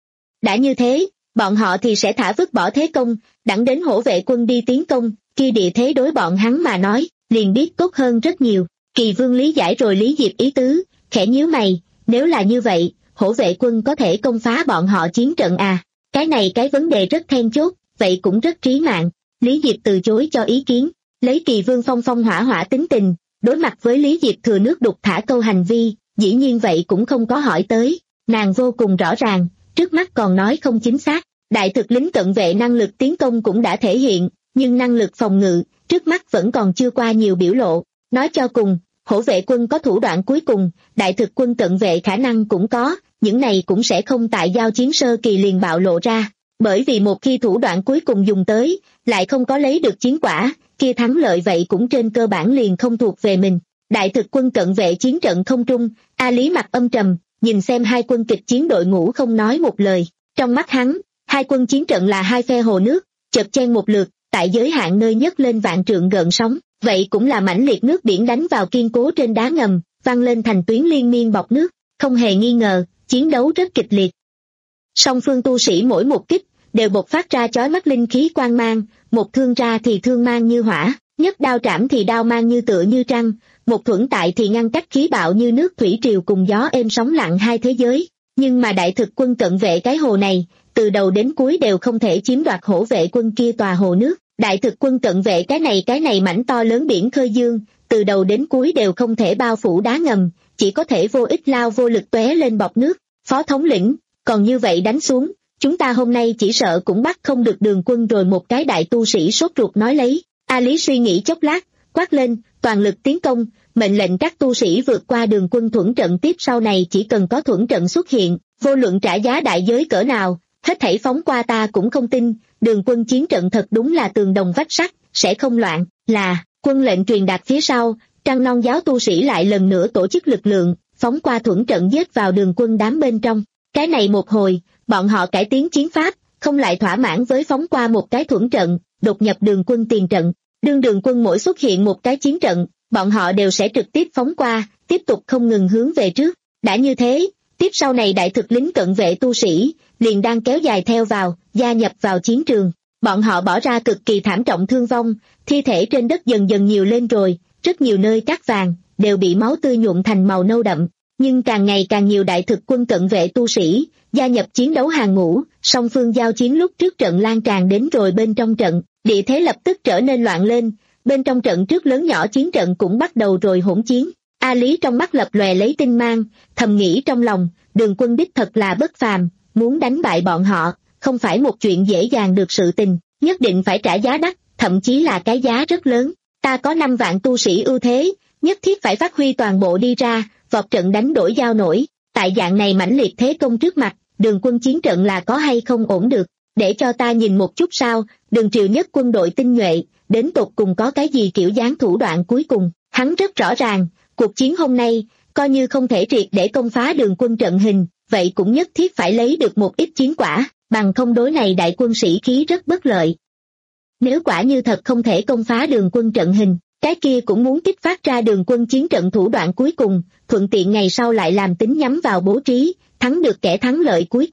Đã như thế, bọn họ thì sẽ thả vứt bỏ thế công, đặng đến hổ vệ quân đi tiến công, kia địa thế đối bọn hắn mà nói, liền biết tốt hơn rất nhiều. Kỳ Vương lý giải rồi Lý Diệp ý tứ, khẽ nhíu mày, nếu là như vậy, hổ vệ quân có thể công phá bọn họ chiến trận à? Cái này cái vấn đề rất then chốt, vậy cũng rất trí mạng. Lý Diệp từ chối cho ý kiến, lấy Kỳ Vương phong phong hỏa hỏa tính tình, đối mặt với Lý Diệp thừa nước đục thả câu hành vi, dĩ nhiên vậy cũng không có hỏi tới. Nàng vô cùng rõ ràng, trước mắt còn nói không chính xác, đại thực lính cận vệ năng lực tiến công cũng đã thể hiện, nhưng năng lực phòng ngự, trước mắt vẫn còn chưa qua nhiều biểu lộ. Nói cho cùng, hổ vệ quân có thủ đoạn cuối cùng, đại thực quân cận vệ khả năng cũng có, những này cũng sẽ không tại giao chiến sơ kỳ liền bạo lộ ra, bởi vì một khi thủ đoạn cuối cùng dùng tới, lại không có lấy được chiến quả, kia thắng lợi vậy cũng trên cơ bản liền không thuộc về mình. Đại thực quân cận vệ chiến trận không trung, A Lý mặt âm trầm, nhìn xem hai quân kịch chiến đội ngũ không nói một lời, trong mắt hắn, hai quân chiến trận là hai phe hồ nước, chợt chen một lượt, tại giới hạn nơi nhấc lên vạn trượng gợn sóng, vậy cũng là mãnh liệt nước biển đánh vào kiên cố trên đá ngầm, văng lên thành tuyến liên miên bọt nước, không hề nghi ngờ, chiến đấu rất kịch liệt. Song phương tu sĩ mỗi một kích, đều bộc phát ra chói mắt linh khí quang mang, một thương ra thì thương mang như hỏa, nhất đao trảm thì đao mang như tựa như trăng, một thuẫn tại thì ngăn cách khí bạo như nước thủy triều cùng gió êm sóng lặng hai thế giới. Nhưng mà đại thực quân cận vệ cái hồ này, từ đầu đến cuối đều không thể chiếm đoạt hổ vệ quân kia tòa hồ nước. Đại thực quân cận vệ cái này cái này mảnh to lớn biển khơi dương, từ đầu đến cuối đều không thể bao phủ đá ngầm, chỉ có thể vô ích lao vô lực tóe lên bọt nước. Phó thống lĩnh, còn như vậy đánh xuống, chúng ta hôm nay chỉ sợ cũng bắt không được đường quân rồi. Một cái đại tu sĩ sốt ruột nói lấy. A Lý suy nghĩ chốc lát, quát lên, toàn lực tiến công, mệnh lệnh các tu sĩ vượt qua đường quân thuẫn trận. Tiếp sau này chỉ cần có thuẫn trận xuất hiện, vô luận trả giá đại giới cỡ nào, hết thảy phóng qua. Ta cũng không tin, đường quân chiến trận thật đúng là tường đồng vách sắt, sẽ không loạn. Là, quân lệnh truyền đạt phía sau, Trăng Non giáo tu sĩ lại lần nữa tổ chức lực lượng, phóng qua thuẫn trận giết vào đường quân đám bên trong. Cái này một hồi, bọn họ cải tiến chiến pháp, không lại thỏa mãn với phóng qua một cái thuẫn trận, đột nhập đường quân tiền trận. Đương đường quân mỗi xuất hiện một cái chiến trận, bọn họ đều sẽ trực tiếp phóng qua, tiếp tục không ngừng hướng về trước. Đã như thế, tiếp sau này đại thực lính cận vệ tu sĩ, liền đang kéo dài theo vào, gia nhập vào chiến trường. Bọn họ bỏ ra cực kỳ thảm trọng thương vong, thi thể trên đất dần dần nhiều lên rồi, rất nhiều nơi cát vàng, đều bị máu tươi nhuộm thành màu nâu đậm. Nhưng càng ngày càng nhiều đại thực quân cận vệ tu sĩ, gia nhập chiến đấu hàng ngũ, song phương giao chiến lúc trước trận lan tràn đến rồi bên trong trận, địa thế lập tức trở nên loạn lên, bên trong trận trước lớn nhỏ chiến trận cũng bắt đầu rồi hỗn chiến. A Lý trong mắt lập lòe lấy tinh mang, thầm nghĩ trong lòng, đường quân đích thật là bất phàm, muốn đánh bại bọn họ, không phải một chuyện dễ dàng được sự tình, nhất định phải trả giá đắt, thậm chí là cái giá rất lớn. Ta có năm vạn tu sĩ ưu thế, nhất thiết phải phát huy toàn bộ đi ra, vọt trận đánh đổi giao nổi. Tại dạng này mãnh liệt thế công trước mặt, đường quân chiến trận là có hay không ổn được, để cho ta nhìn một chút sao. Đường triều nhất quân đội tinh nhuệ, đến tột cùng có cái gì kiểu dáng thủ đoạn cuối cùng, hắn rất rõ ràng, cuộc chiến hôm nay, coi như không thể triệt để công phá đường quân trận hình, vậy cũng nhất thiết phải lấy được một ít chiến quả, bằng không đối này đại quân sĩ khí rất bất lợi. Nếu quả như thật không thể công phá đường quân trận hình, cái kia cũng muốn kích phát ra đường quân chiến trận thủ đoạn cuối cùng, thuận tiện ngày sau lại làm tính nhắm vào bố trí, thắng được kẻ thắng lợi cuối cùng.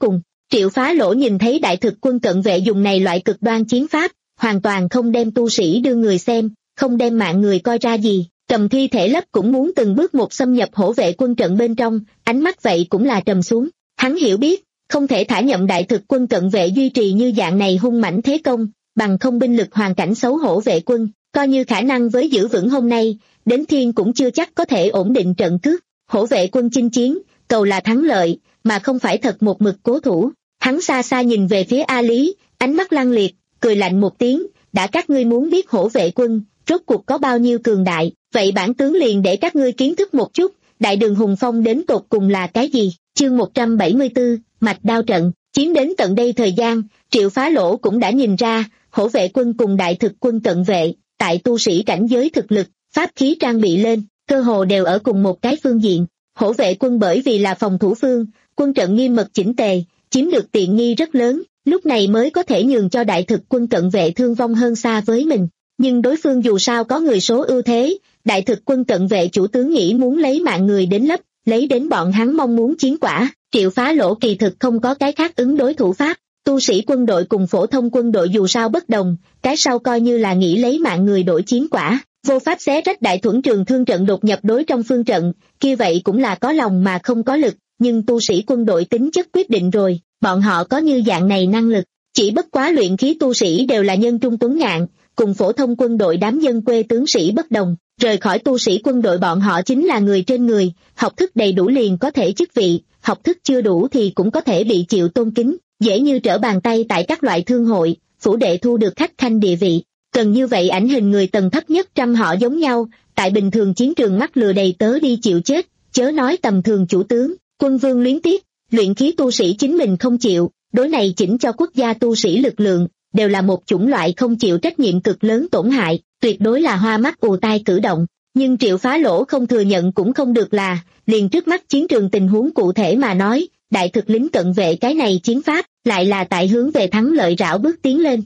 Triệu Phá Lỗ nhìn thấy đại thực quân cận vệ dùng này loại cực đoan chiến pháp, hoàn toàn không đem tu sĩ đưa người xem, không đem mạng người coi ra gì, cầm thi thể lấp cũng muốn từng bước một xâm nhập hổ vệ quân trận bên trong, ánh mắt vậy cũng là trầm xuống. Hắn hiểu biết, không thể thả nhậm đại thực quân cận vệ duy trì như dạng này hung mãnh thế công, bằng không binh lực hoàn cảnh xấu hổ vệ quân, coi như khả năng với giữ vững hôm nay, đến thiên cũng chưa chắc có thể ổn định trận cước. Hổ vệ quân chinh chiến, cầu là thắng lợi, mà không phải thật một mực cố thủ. Hắn xa xa nhìn về phía A Lý, ánh mắt lăng liệt, cười lạnh một tiếng, đã các ngươi muốn biết hổ vệ quân, rốt cuộc có bao nhiêu cường đại, vậy bản tướng liền để các ngươi kiến thức một chút, đại đường hùng phong đến tột cùng là cái gì. Chương một trăm bảy mươi tư, mạch đao trận. Chiến đến tận đây thời gian, Triệu Phá Lỗ cũng đã nhìn ra, hổ vệ quân cùng đại thực quân cận vệ, tại tu sĩ cảnh giới thực lực, pháp khí trang bị lên, cơ hồ đều ở cùng một cái phương diện. Hổ vệ quân bởi vì là phòng thủ phương, quân trận nghiêm mật chỉnh tề, chiếm được tiện nghi rất lớn, lúc này mới có thể nhường cho đại thực quân cận vệ thương vong hơn xa với mình. Nhưng đối phương dù sao có người số ưu thế, đại thực quân cận vệ chủ tướng nghĩ muốn lấy mạng người đến lấp, lấy đến bọn hắn mong muốn chiến quả. Triệu Phá Lỗ kỳ thực không có cái khác ứng đối thủ pháp, tu sĩ quân đội cùng phổ thông quân đội dù sao bất đồng, cái sau coi như là nghĩ lấy mạng người đổi chiến quả, vô pháp xé rách đại thuẫn trường thương trận đột nhập đối trong phương trận, kia vậy cũng là có lòng mà không có lực, nhưng tu sĩ quân đội tính chất quyết định rồi, bọn họ có như dạng này năng lực, chỉ bất quá luyện khí tu sĩ đều là nhân trung tuấn ngạn, cùng phổ thông quân đội đám dân quê tướng sĩ bất đồng, rời khỏi tu sĩ quân đội bọn họ chính là người trên người, học thức đầy đủ liền có thể chức vị, học thức chưa đủ thì cũng có thể bị chịu tôn kính, dễ như trở bàn tay tại các loại thương hội, phủ đệ thu được khách khanh địa vị. Cần như vậy ảnh hình người tầng thấp nhất trăm họ giống nhau, tại bình thường chiến trường mắc lừa đầy tớ đi chịu chết, chớ nói tầm thường chủ tướng, quân vương luyến tiếc, luyện khí tu sĩ chính mình không chịu, đối này chỉnh cho quốc gia tu sĩ lực lượng, đều là một chủng loại không chịu trách nhiệm cực lớn tổn hại, tuyệt đối là hoa mắt ù tai cử động. Nhưng Triệu Phá Lỗ không thừa nhận cũng không được là, liền trước mắt chiến trường tình huống cụ thể mà nói, đại thực lính cận vệ cái này chiến pháp, lại là tại hướng về thắng lợi rảo bước tiến lên.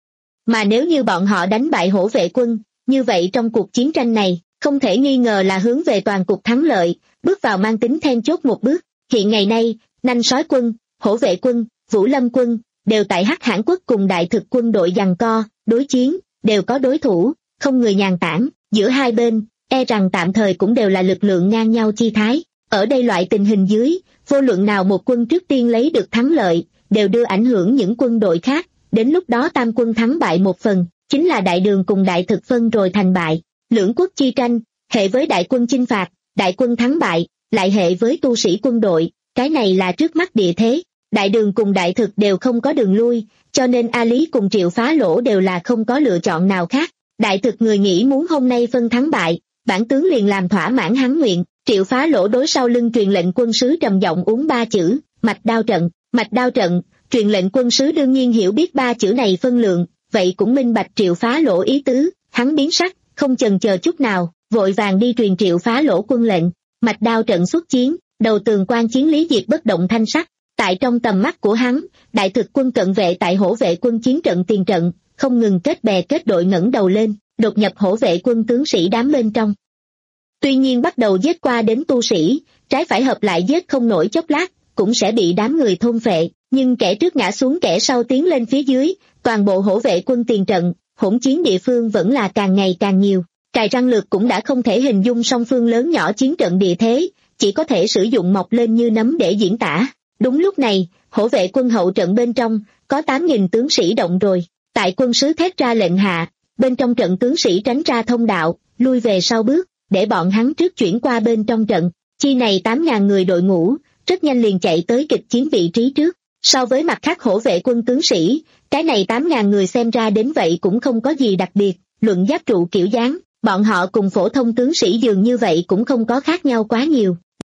Mà nếu như bọn họ đánh bại hổ vệ quân, như vậy trong cuộc chiến tranh này, không thể nghi ngờ là hướng về toàn cục thắng lợi, bước vào mang tính then chốt một bước. Hiện ngày nay, Nanh Sói quân, hổ vệ quân, Vũ Lâm quân, đều tại Hắc Hãn quốc cùng đại thực quân đội giằng co, đối chiến, đều có đối thủ, không người nhàn tản, giữa hai bên, e rằng tạm thời cũng đều là lực lượng ngang nhau chi thái. Ở đây loại tình hình dưới, vô luận nào một quân trước tiên lấy được thắng lợi, đều đưa ảnh hưởng những quân đội khác, đến lúc đó tam quân thắng bại một phần, chính là đại đường cùng đại thực phân rồi thành bại. Lưỡng quốc chi tranh, hệ với đại quân chinh phạt, đại quân thắng bại, lại hệ với tu sĩ quân đội, cái này là trước mắt địa thế. Đại đường cùng đại thực đều không có đường lui, cho nên A Lý cùng Triệu Phá Lỗ đều là không có lựa chọn nào khác. Đại thực người nghĩ muốn hôm nay phân thắng bại, bản tướng liền làm thỏa mãn hắn nguyện. Triệu Phá Lỗ đối sau lưng truyền lệnh quân sứ trầm giọng uống ba chữ, mạch đao trận, mạch đao trận. Truyền lệnh quân sứ đương nhiên hiểu biết ba chữ này phân lượng, vậy cũng minh bạch Triệu Phá Lỗ ý tứ, hắn biến sắc, không chần chờ chút nào, vội vàng đi truyền Triệu Phá Lỗ quân lệnh. Mạch đao trận xuất chiến, đầu tường quan chiến Lý Diệp bất động thanh sắc. Tại trong tầm mắt của hắn, đại thực quân cận vệ tại hổ vệ quân chiến trận tiền trận, không ngừng kết bè kết đội ngẩng đầu lên, đột nhập hổ vệ quân tướng sĩ đám bên trong. Tuy nhiên bắt đầu giết qua đến tu sĩ, trái phải hợp lại giết không nổi chốc lát, cũng sẽ bị đám người thôn phệ, nhưng kẻ trước ngã xuống kẻ sau tiến lên phía dưới, toàn bộ hổ vệ quân tiền trận, hỗn chiến địa phương vẫn là càng ngày càng nhiều. Cài răng lược cũng đã không thể hình dung song phương lớn nhỏ chiến trận địa thế, chỉ có thể sử dụng mọc lên như nấm để diễn tả. Đúng lúc này, hổ vệ quân hậu trận bên trong, có tám nghìn tướng sĩ động rồi. Tại quân sứ thét ra lệnh hạ, bên trong trận tướng sĩ tránh ra thông đạo, lui về sau bước, để bọn hắn trước chuyển qua bên trong trận. Chi này tám nghìn người đội ngũ, rất nhanh liền chạy tới kịch chiến vị trí trước. So với mặt khác hổ vệ quân tướng sĩ, cái này tám nghìn người xem ra đến vậy cũng không có gì đặc biệt, luận giáp trụ kiểu dáng, bọn họ cùng phổ thông tướng sĩ dường như vậy cũng không có khác nhau quá nhiều.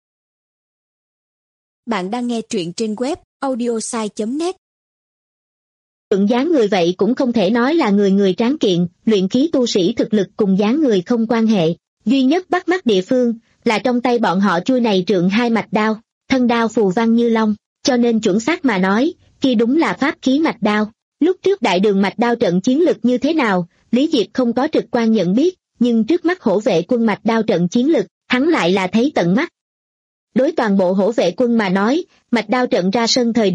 Bạn đang nghe truyện trên web audiosai chấm net. Luận dáng người vậy cũng không thể nói là người người tráng kiện, luyện khí tu sĩ thực lực cùng dáng người không quan hệ. Duy nhất bắt mắt địa phương là trong tay bọn họ chuôi này trượng hai mạch đao, thân đao phù văn như long, cho nên chuẩn xác mà nói, kia đúng là pháp khí mạch đao. Lúc trước đại đường mạch đao trận chiến lực như thế nào, Lý Diệp không có trực quan nhận biết, nhưng trước mắt hổ vệ quân mạch đao trận chiến lực, hắn lại là thấy tận mắt. Đối toàn bộ hổ vệ quân mà nói, mạch đao trận ra sân thời điểm,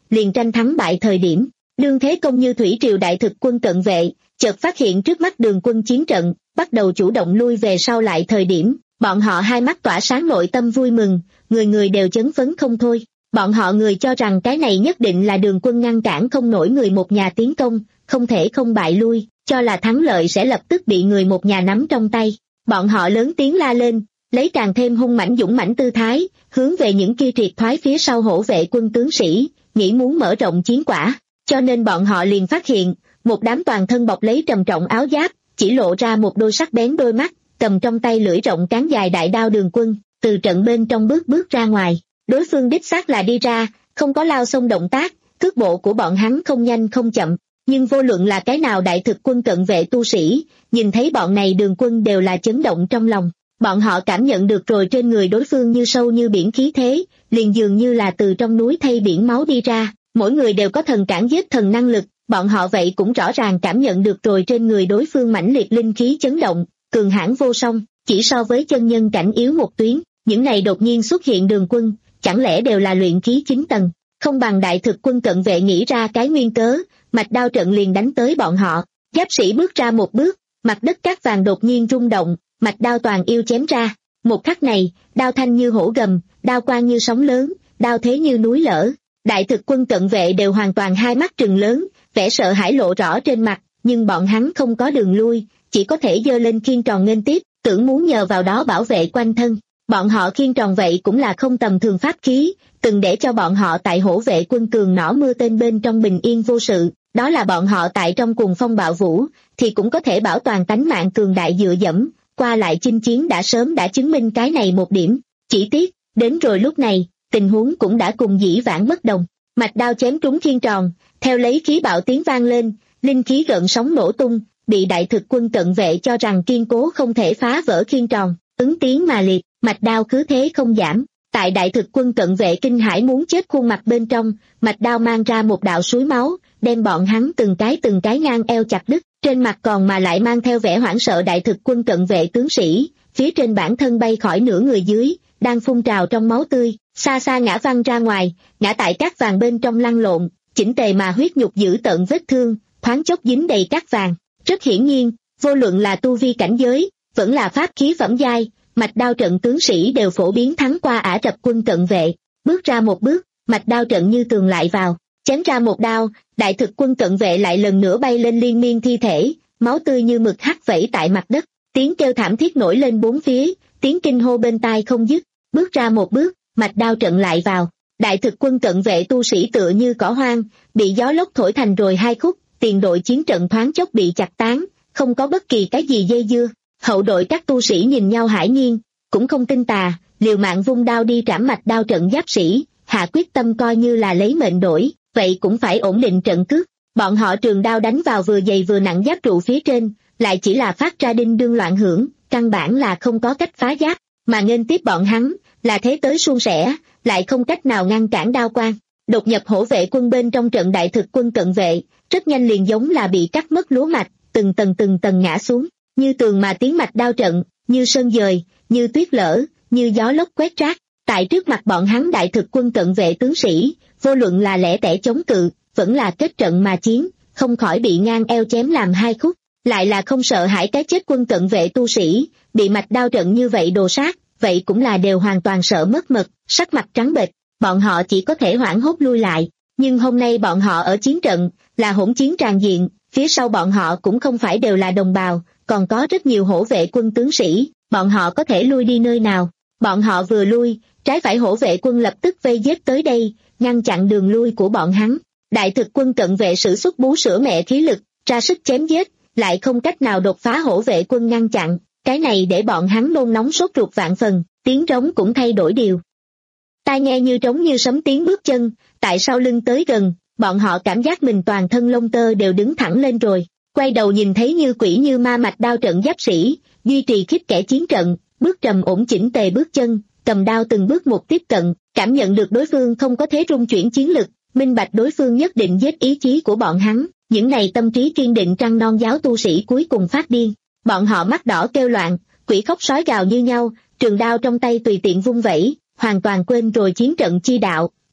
liền tranh thắng bại thời điểm. Đương thế công như thủy triều đại thực quân cận vệ, chợt phát hiện trước mắt đường quân chiến trận, bắt đầu chủ động lui về sau lại thời điểm, bọn họ hai mắt tỏa sáng nội tâm vui mừng, người người đều chấn phấn không thôi. Bọn họ người cho rằng cái này nhất định là đường quân ngăn cản không nổi người một nhà tiến công, không thể không bại lui, cho là thắng lợi sẽ lập tức bị người một nhà nắm trong tay. Bọn họ lớn tiếng la lên, lấy càng thêm hung mãnh dũng mãnh tư thái, hướng về những kia triệt thoái phía sau hổ vệ quân tướng sĩ, nghĩ muốn mở rộng chiến quả. Cho nên bọn họ liền phát hiện, một đám toàn thân bọc lấy trầm trọng áo giáp, chỉ lộ ra một đôi sắc bén đôi mắt, cầm trong tay lưỡi rộng cán dài đại đao đường quân, từ trận bên trong bước bước ra ngoài. Đối phương đích xác là đi ra, không có lao xông động tác, cước bộ của bọn hắn không nhanh không chậm, nhưng vô luận là cái nào đại thực quân cận vệ tu sĩ, nhìn thấy bọn này đường quân đều là chấn động trong lòng. Bọn họ cảm nhận được rồi trên người đối phương như sâu như biển khí thế, liền dường như là từ trong núi thay biển máu đi ra, mỗi người đều có thần cản giết thần năng lực, bọn họ vậy cũng rõ ràng cảm nhận được rồi trên người đối phương mãnh liệt linh khí chấn động, cường hãn vô song, chỉ so với chân nhân cảnh yếu một tuyến, những này đột nhiên xuất hiện đường quân, chẳng lẽ đều là luyện khí chín tầng, không bằng đại thực quân cận vệ nghĩ ra cái nguyên cớ, mạch đao trận liền đánh tới bọn họ, giáp sĩ bước ra một bước, mặt đất cát vàng đột nhiên rung động, mạch đao toàn yêu chém ra, một khắc này, đao thanh như hổ gầm, đao quang như sóng lớn, đao thế như núi lở, đại thực quân cận vệ đều hoàn toàn hai mắt trừng lớn, vẻ sợ hãi lộ rõ trên mặt, nhưng bọn hắn không có đường lui, chỉ có thể giơ lên khiên tròn nghênh tiếp, tưởng muốn nhờ vào đó bảo vệ quanh thân. Bọn họ khiên tròn vậy cũng là không tầm thường pháp khí, từng để cho bọn họ tại hổ vệ quân cường nỏ mưa tên bên trong bình yên vô sự, đó là bọn họ tại trong cuồng phong bạo vũ, thì cũng có thể bảo toàn tánh mạng cường đại dựa dẫm, qua lại chinh chiến đã sớm đã chứng minh cái này một điểm. Chỉ tiếc, đến rồi lúc này, tình huống cũng đã cùng dĩ vãng bất đồng, mạch đao chém trúng khiên tròn, theo lấy khí bạo tiếng vang lên, linh khí gợn sóng nổ tung, bị đại thực quân cận vệ cho rằng kiên cố không thể phá vỡ khiên tròn, ứng tiếng mà liệt, mạch đao cứ thế không giảm. Tại đại thực quân cận vệ kinh hãi muốn chết khuôn mặt bên trong, mạch đao mang ra một đạo suối máu, đem bọn hắn từng cái từng cái ngang eo chặt đứt, trên mặt còn mà lại mang theo vẻ hoảng sợ đại thực quân cận vệ tướng sĩ, phía trên bản thân bay khỏi nửa người dưới, đang phun trào trong máu tươi, xa xa ngã văng ra ngoài, ngã tại cát vàng bên trong lăn lộn, chỉnh tề mà huyết nhục dữ tợn vết thương, thoáng chốc dính đầy cát vàng. Rất hiển nhiên, vô luận là tu vi cảnh giới, vẫn là pháp khí phẩm giai, mạch đao trận tướng sĩ đều phổ biến thắng qua Ả Rập quân cận vệ. Bước ra một bước, mạch đao trận như tường lại vào, chém ra một đao, đại thực quân cận vệ lại lần nữa bay lên liên miên thi thể, máu tươi như mực hắt vẩy tại mặt đất, tiếng kêu thảm thiết nổi lên bốn phía, tiếng kinh hô bên tai không dứt. Bước ra một bước, mạch đao trận lại vào, đại thực quân cận vệ tu sĩ tựa như cỏ hoang, bị gió lốc thổi thành rồi hai khúc, tiền đội chiến trận thoáng chốc bị chặt tán, không có bất kỳ cái gì dây dưa. Hậu đội các tu sĩ nhìn nhau hãi nhiên, cũng không tin tà, liều mạng vung đao đi trảm mạch đao trận giáp sĩ, hạ quyết tâm coi như là lấy mệnh đổi, vậy cũng phải ổn định trận cước. Bọn họ trường đao đánh vào vừa dày vừa nặng giáp trụ phía trên, lại chỉ là phát ra đinh đương loạn hưởng, căn bản là không có cách phá giáp, mà nghênh tiếp bọn hắn, là thế tới suôn sẻ, lại không cách nào ngăn cản đao quang. Đột nhập hổ vệ quân bên trong trận đại thực quân cận vệ, rất nhanh liền giống là bị cắt mất lúa mạch, từng tầng từng tầng ngã xuống, như tường mà tiến mạch đao trận, như sơn dời, như tuyết lở, như gió lốc quét rác. Tại trước mặt bọn hắn đại thực quân cận vệ tướng sĩ, vô luận là lẻ tẻ chống cự, vẫn là kết trận mà chiến, không khỏi bị ngang eo chém làm hai khúc, lại là không sợ hãi cái chết quân cận vệ tu sĩ, bị mạch đao trận như vậy đồ sát, vậy cũng là đều hoàn toàn sợ mất mật, sắc mặt trắng bệch, bọn họ chỉ có thể hoảng hốt lui lại. Nhưng hôm nay bọn họ ở chiến trận, là hỗn chiến tràn diện, phía sau bọn họ cũng không phải đều là đồng bào, còn có rất nhiều hổ vệ quân tướng sĩ, bọn họ có thể lui đi nơi nào. Bọn họ vừa lui, trái phải hổ vệ quân lập tức vây giết tới đây, ngăn chặn đường lui của bọn hắn. Đại thực quân cận vệ sử xuất bú sữa mẹ khí lực, ra sức chém giết, lại không cách nào đột phá hổ vệ quân ngăn chặn, cái này để bọn hắn nôn nóng sốt ruột vạn phần, tiếng trống cũng thay đổi điều. Tai nghe như trống như sấm tiếng bước chân, tại sau lưng tới gần, bọn họ cảm giác mình toàn thân lông tơ đều đứng thẳng lên rồi, quay đầu nhìn thấy như quỷ như ma mạch đao trận giáp sĩ, duy trì khiếp kẻ chiến trận, bước trầm ổn chỉnh tề bước chân, cầm đao từng bước một tiếp cận, cảm nhận được đối phương không có thế rung chuyển chiến lực, minh bạch đối phương nhất định giết ý chí của bọn hắn, những này tâm trí kiên định trăng non giáo tu sĩ cuối cùng phát điên, bọn họ mắt đỏ kêu loạn, quỷ khóc sói gào như nhau, trường đao trong tay tùy tiện vung vẩy, hoàn toàn quên rồi chiến trận chi đạo,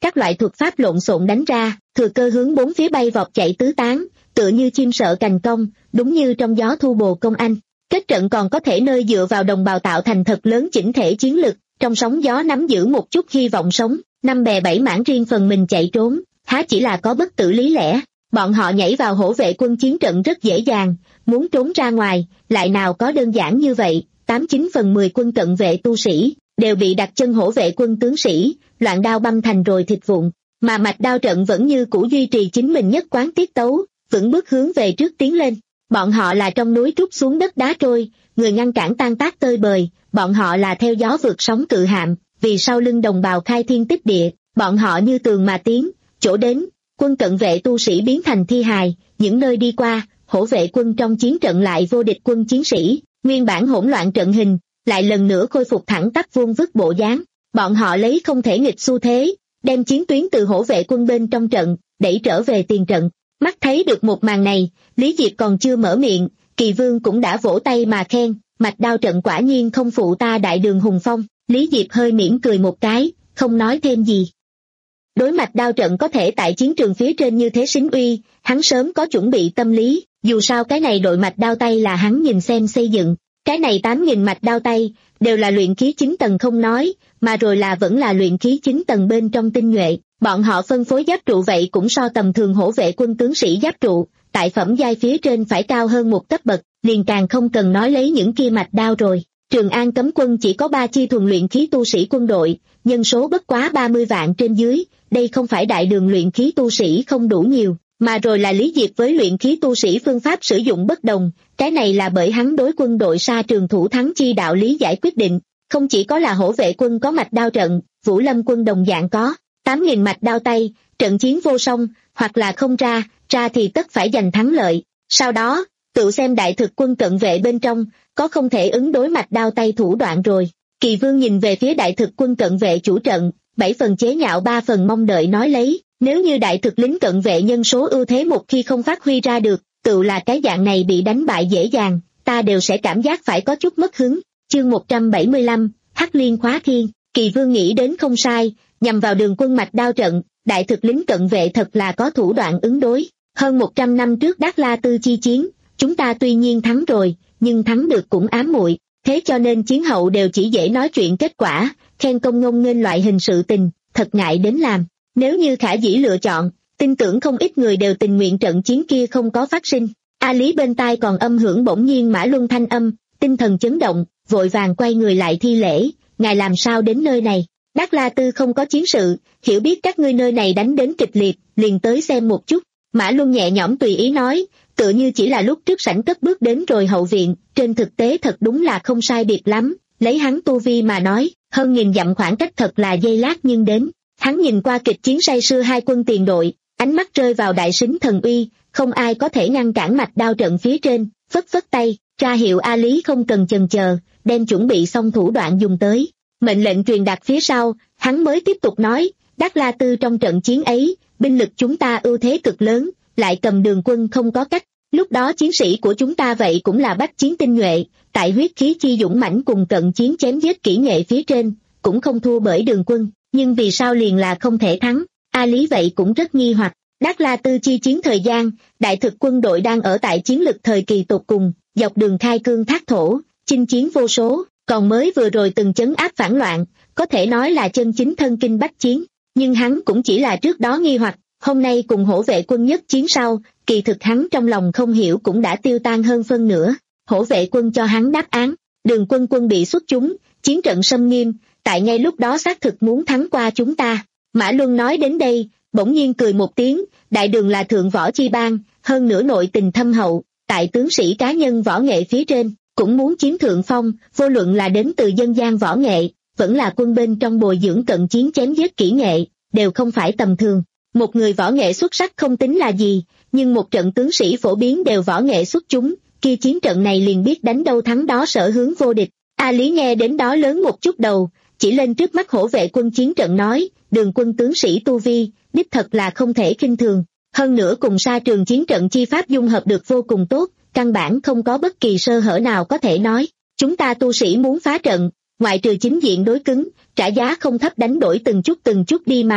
các loại thuật pháp lộn xộn đánh ra, thừa cơ hướng bốn phía bay vọt chạy tứ tán, tựa như chim sợ cành cong, đúng như trong gió thu bồ công anh. Kết trận còn có thể nơi dựa vào đồng bào tạo thành thật lớn chỉnh thể chiến lực, trong sóng gió nắm giữ một chút hy vọng sống, năm bè bảy mảng riêng phần mình chạy trốn, há chỉ là có bất tử lý lẽ. Bọn họ nhảy vào hổ vệ quân chiến trận rất dễ dàng, muốn trốn ra ngoài, lại nào có đơn giản như vậy. Tám chín phần mười quân cận vệ tu sĩ đều bị đặt chân hổ vệ quân tướng sĩ loạn đao băm thành rồi thịt vụn, mà mạch đao trận vẫn như cũ duy trì chính mình nhất quán tiết tấu, vững bước hướng về trước tiến lên. Bọn họ là trong núi trút xuống đất đá trôi, người ngăn cản tan tác tơi bời, bọn họ là theo gió vượt sóng cự hạm, vì sau lưng đồng bào khai thiên tích địa, bọn họ như tường mà tiến, chỗ đến, quân cận vệ tu sĩ biến thành thi hài, những nơi đi qua, hổ vệ quân trong chiến trận lại vô địch quân chiến sĩ, nguyên bản hỗn loạn trận hình, lại lần nữa khôi phục thẳng tắp vuông vức bộ dáng. Bọn họ lấy không thể nghịch xu thế, đem chiến tuyến từ hổ vệ quân bên trong trận, đẩy trở về tiền trận. Mắt thấy được một màn này, Lý Diệp còn chưa mở miệng, Kỳ Vương cũng đã vỗ tay mà khen, mạch đao trận quả nhiên không phụ ta đại đường hùng phong. Lý Diệp hơi mỉm cười một cái, không nói thêm gì. Đối mạch đao trận có thể tại chiến trường phía trên như thế xính uy, hắn sớm có chuẩn bị tâm lý, dù sao cái này đội mạch đao tay là hắn nhìn xem xây dựng, cái này tám nghìn mạch đao tay, đều là luyện khí chín tầng không nói, mà rồi là vẫn là luyện khí chín tầng bên trong tinh nhuệ, bọn họ phân phối giáp trụ vậy cũng so tầm thường hổ vệ quân tướng sĩ giáp trụ, tại phẩm giai phía trên phải cao hơn một cấp bậc, liền càng không cần nói lấy những kia mạch đao rồi. Trường An cấm quân chỉ có ba chi thuần luyện khí tu sĩ quân đội, nhân số bất quá ba mươi vạn trên dưới, đây không phải đại đường luyện khí tu sĩ không đủ nhiều, mà rồi là Lý Diệp với luyện khí tu sĩ phương pháp sử dụng bất đồng, cái này là bởi hắn đối quân đội xa trường thủ thắng chi đạo lý giải quyết định, không chỉ có là hổ vệ quân có mạch đao trận, Vũ Lâm quân đồng dạng có, tám nghìn mạch đao tay, trận chiến vô song, hoặc là không ra, ra thì tất phải giành thắng lợi, sau đó, tự xem đại thực quân cận vệ bên trong, có không thể ứng đối mạch đao tay thủ đoạn rồi. Kỳ Vương nhìn về phía đại thực quân cận vệ chủ trận, bảy phần chế nhạo ba phần mong đợi nói lấy, nếu như đại thực lính cận vệ nhân số ưu thế một khi không phát huy ra được, tự là cái dạng này bị đánh bại dễ dàng, ta đều sẽ cảm giác phải có chút mất hứng. Chương một trăm bảy mươi lăm, Hắc Liên khóa thiên. Kỳ Vương nghĩ đến không sai, nhằm vào đường quân mạch đao trận, đại thực lính cận vệ thật là có thủ đoạn ứng đối. Hơn một trăm năm trước Đát La Tư chi chiến, chúng ta tuy nhiên thắng rồi, nhưng thắng được cũng ám muội, thế cho nên chiến hậu đều chỉ dễ nói chuyện kết quả, khen công ngông nghênh loại hình sự tình, thật ngại đến làm. Nếu như khả dĩ lựa chọn, tin tưởng không ít người đều tình nguyện trận chiến kia không có phát sinh. A Lý bên tai còn âm hưởng bỗng nhiên Mã Luân thanh âm, tinh thần chấn động, vội vàng quay người lại thi lễ, ngài làm sao đến nơi này? Đát La Tư không có chiến sự, hiểu biết các ngươi nơi này đánh đến kịch liệt, liền tới xem một chút. Mã Luân nhẹ nhõm tùy ý nói, tựa như chỉ là lúc trước sảnh cất bước đến rồi hậu viện, trên thực tế thật đúng là không sai biệt lắm, lấy hắn tu vi mà nói, hơn nghìn dặm khoảng cách thật là giây lát nhưng đến. Hắn nhìn qua kịch chiến say sưa hai quân tiền đội, ánh mắt rơi vào đại sính thần uy, không ai có thể ngăn cản mạch đao trận phía trên, phất phất tay, ra hiệu A Lý không cần chần chờ, đem chuẩn bị xong thủ đoạn dùng tới. Mệnh lệnh truyền đạt phía sau, hắn mới tiếp tục nói, Đát La Tư trong trận chiến ấy, binh lực chúng ta ưu thế cực lớn, lại cầm đường quân không có cách, lúc đó chiến sĩ của chúng ta vậy cũng là bách chiến tinh nhuệ, tại huyết khí chi dũng mãnh cùng cận chiến chém giết kỹ nghệ phía trên, cũng không thua bởi đường quân, nhưng vì sao liền là không thể thắng? A Lý vậy cũng rất nghi hoặc. Đát La Tư chi chiến thời gian, đại thực quân đội đang ở tại chiến lực thời kỳ tột cùng, dọc đường khai cương thác thổ, chinh chiến vô số, còn mới vừa rồi từng chấn áp phản loạn, có thể nói là chân chính thân kinh bách chiến, nhưng hắn cũng chỉ là trước đó nghi hoặc, hôm nay cùng hổ vệ quân nhất chiến sau, kỳ thực hắn trong lòng không hiểu cũng đã tiêu tan hơn phân nửa. Hổ vệ quân cho hắn đáp án, đường quân quân bị xuất chúng, chiến trận xâm nghiêm, tại ngay lúc đó xác thực muốn thắng qua chúng ta. Mã Luân nói đến đây, bỗng nhiên cười một tiếng, đại đường là thượng võ chi bang, hơn nữa nội tình thâm hậu, tại tướng sĩ cá nhân võ nghệ phía trên, cũng muốn chiếm thượng phong, vô luận là đến từ dân gian võ nghệ, vẫn là quân bên trong bồi dưỡng cận chiến chém giết kỹ nghệ, đều không phải tầm thường. Một người võ nghệ xuất sắc không tính là gì, nhưng một trận tướng sĩ phổ biến đều võ nghệ xuất chúng, kia chiến trận này liền biết đánh đâu thắng đó sở hướng vô địch. A Lý nghe đến đó lớn một chút đầu, chỉ lên trước mắt hổ vệ quân chiến trận nói, đường quân tướng sĩ tu vi, đích thật là không thể khinh thường, hơn nữa cùng sa trường chiến trận chi pháp dung hợp được vô cùng tốt, căn bản không có bất kỳ sơ hở nào có thể nói. Chúng ta tu sĩ muốn phá trận, ngoại trừ chính diện đối cứng, trả giá không thấp đánh đổi từng chút từng chút đi mài,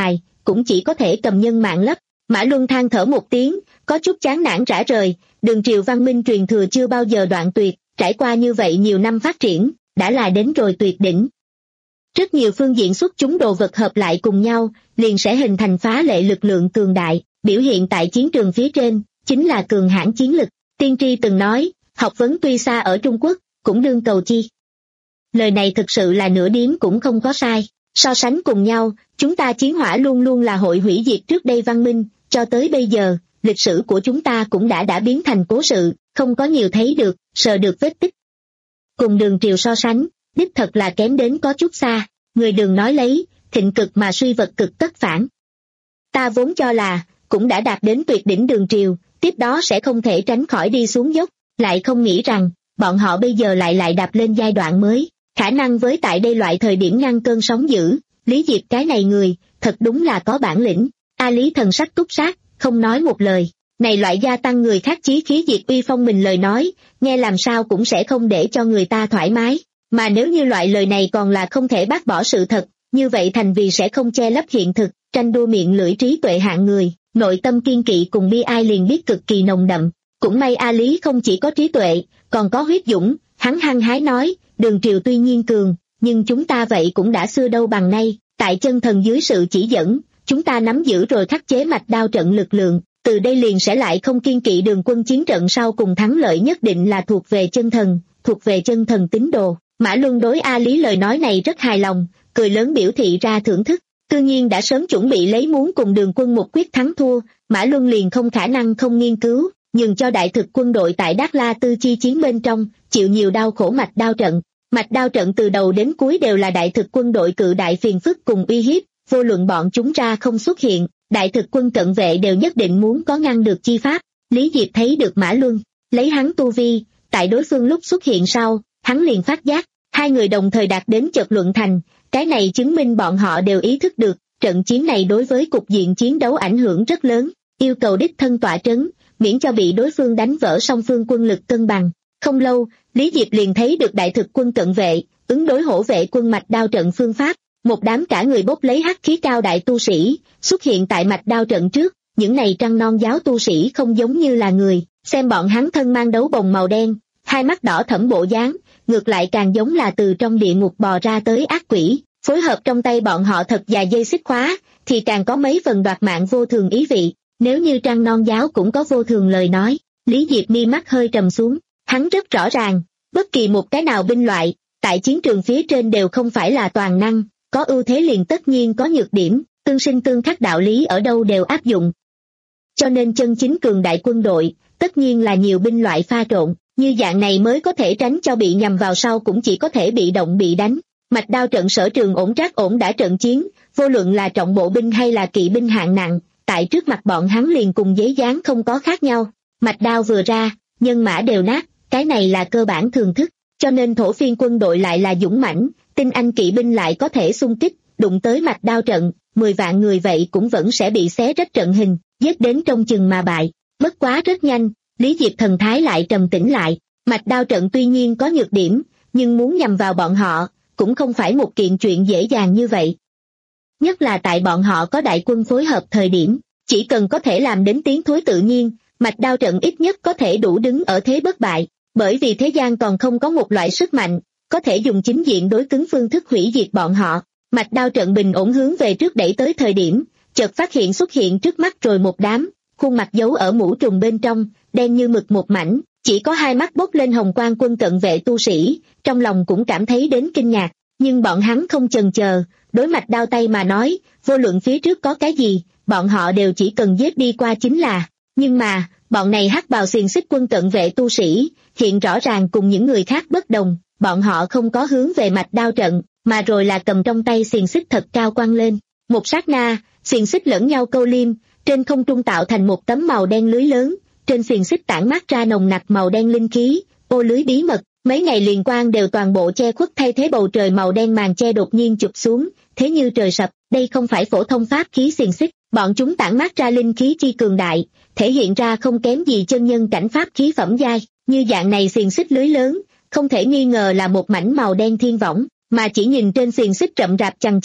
cũng chỉ có thể cầm nhân mạng lấp. Mã Luân than thở một tiếng, có chút chán nản rã rời, đường triều văn minh truyền thừa chưa bao giờ đoạn tuyệt, trải qua như vậy nhiều năm phát triển, đã là đến rồi tuyệt đỉnh. Rất nhiều phương diện xuất chúng đồ vật hợp lại cùng nhau, liền sẽ hình thành phá lệ lực lượng cường đại, biểu hiện tại chiến trường phía trên, chính là cường hãn chiến lực. Tiên tri từng nói, học vấn tuy xa ở Trung Quốc, cũng đương cầu chi. Lời này thực sự là nửa điểm cũng không có sai. So sánh cùng nhau, chúng ta chiến hỏa luôn luôn là hội hủy diệt trước đây văn minh, cho tới bây giờ, lịch sử của chúng ta cũng đã đã biến thành cố sự, không có nhiều thấy được, sờ được vết tích. Cùng đường triều so sánh, đích thật là kém đến có chút xa, người đừng nói lấy, thịnh cực mà suy vật cực tất phản. Ta vốn cho là, cũng đã đạt đến tuyệt đỉnh đường triều, tiếp đó sẽ không thể tránh khỏi đi xuống dốc, lại không nghĩ rằng, bọn họ bây giờ lại lại đạp lên giai đoạn mới, khả năng với tại đây loại thời điểm ngăn cơn sóng dữ, Lý Diệp cái này người, thật đúng là có bản lĩnh. A Lý thần sắc túc sát, không nói một lời, này loại gia tăng người khác chí khí diệt uy phong mình lời nói, nghe làm sao cũng sẽ không để cho người ta thoải mái, mà nếu như loại lời này còn là không thể bác bỏ sự thật, như vậy thành vì sẽ không che lấp hiện thực, tranh đua miệng lưỡi trí tuệ hạng người, nội tâm kiên kỵ cùng bi ai liền biết cực kỳ nồng đậm. Cũng may A Lý không chỉ có trí tuệ, còn có huyết dũng, hắn hăng hái nói, đường triều tuy nhiên cường, nhưng chúng ta vậy cũng đã xưa đâu bằng nay, tại chân thần dưới sự chỉ dẫn, chúng ta nắm giữ rồi khắc chế mạch đao trận lực lượng, từ đây liền sẽ lại không kiên kỵ đường quân chiến trận sau cùng thắng lợi nhất định là thuộc về chân thần, thuộc về chân thần tín đồ. Mã Luân đối A Lý lời nói này rất hài lòng, cười lớn biểu thị ra thưởng thức, tự nhiên đã sớm chuẩn bị lấy muốn cùng đường quân một quyết thắng thua, Mã Luân liền không khả năng không nghiên cứu, nhường cho đại thực quân đội tại Đát La Tư chi chiến bên trong, chịu nhiều đau khổ mạch đao trận. Mạch đao trận từ đầu đến cuối đều là đại thực quân đội cự đại phiền phức cùng uy hiếp, vô luận bọn chúng ra không xuất hiện, đại thực quân cận vệ đều nhất định muốn có ngăn được chi pháp. Lý Diệp thấy được Mã Luân, lấy hắn tu vi, tại đối phương lúc xuất hiện sau, hắn liền phát giác, hai người đồng thời đạt đến chợt luận thành, cái này chứng minh bọn họ đều ý thức được, trận chiến này đối với cục diện chiến đấu ảnh hưởng rất lớn, yêu cầu đích thân tọa trấn, miễn cho bị đối phương đánh vỡ song phương quân lực cân bằng. Không lâu, Lý Diệp liền thấy được đại thực quân cận vệ, ứng đối hổ vệ quân mạch đao trận phương pháp, một đám cả người bốc lấy hắc khí cao đại tu sĩ, xuất hiện tại mạch đao trận trước, những này trăng non giáo tu sĩ không giống như là người, xem bọn hắn thân mang đấu bồng màu đen, hai mắt đỏ thẫm bộ dáng, ngược lại càng giống là từ trong địa ngục bò ra tới ác quỷ, phối hợp trong tay bọn họ thật dài dây xích khóa, thì càng có mấy phần đoạt mạng vô thường ý vị, nếu như trăng non giáo cũng có vô thường lời nói, Lý Diệp mi mắt hơi trầm xuống. Hắn rất rõ ràng, bất kỳ một cái nào binh loại, tại chiến trường phía trên đều không phải là toàn năng, có ưu thế liền tất nhiên có nhược điểm, tương sinh tương khắc đạo lý ở đâu đều áp dụng. Cho nên chân chính cường đại quân đội, tất nhiên là nhiều binh loại pha trộn, như dạng này mới có thể tránh cho bị nhằm vào sau cũng chỉ có thể bị động bị đánh. Mạch đao trận sở trường ổn trác ổn đã trận chiến, vô luận là trọng bộ binh hay là kỵ binh hạng nặng, tại trước mặt bọn hắn liền cùng giấy dán không có khác nhau. Mạch đao vừa ra, nhân mã đều nát. Cái này là cơ bản thường thức, cho nên thổ phiên quân đội lại là dũng mãnh, tinh anh kỵ binh lại có thể xung kích, đụng tới mạch đao trận, mười vạn người vậy cũng vẫn sẽ bị xé rách trận hình, giết đến trong chừng mà bại. Bất quá rất nhanh, Lý Diệp thần thái lại trầm tĩnh lại, mạch đao trận tuy nhiên có nhược điểm, nhưng muốn nhằm vào bọn họ, cũng không phải một kiện chuyện dễ dàng như vậy. Nhất là tại bọn họ có đại quân phối hợp thời điểm, chỉ cần có thể làm đến tiến thối tự nhiên, mạch đao trận ít nhất có thể đủ đứng ở thế bất bại. Bởi vì thế gian còn không có một loại sức mạnh, có thể dùng chính diện đối cứng phương thức hủy diệt bọn họ. Mạch đao trận bình ổn hướng về trước đẩy tới thời điểm, chợt phát hiện xuất hiện trước mắt rồi một đám, khuôn mặt giấu ở mũ trùng bên trong, đen như mực một mảnh, chỉ có hai mắt bốc lên hồng quang quân cận vệ tu sĩ, trong lòng cũng cảm thấy đến kinh ngạc, nhưng bọn hắn không chần chờ, đối mạch đao tay mà nói, vô luận phía trước có cái gì, bọn họ đều chỉ cần giết đi qua chính là, nhưng mà, bọn này hắc bào xiềng xích quân cận vệ tu sĩ, hiện rõ ràng cùng những người khác bất đồng, bọn họ không có hướng về mạch đao trận, mà rồi là cầm trong tay xiềng xích thật cao quăng lên. Một sát na, xiềng xích lẫn nhau câu liêm, trên không trung tạo thành một tấm màu đen lưới lớn, trên xiềng xích tản mát ra nồng nặc màu đen linh khí, ô lưới bí mật, mấy ngày liền quang đều toàn bộ che khuất thay thế bầu trời màu đen màn che đột nhiên chụp xuống, thế như trời sập, đây không phải phổ thông pháp khí xiềng xích, bọn chúng tản mát ra linh khí chi cường đại, thể hiện ra không kém gì chân nhân cảnh pháp khí phẩm giai, như dạng này xiềng xích lưới lớn, không thể nghi ngờ là một mảnh màu đen thiên võng, mà chỉ nhìn trên xiềng xích rậm rạp chằng chịt,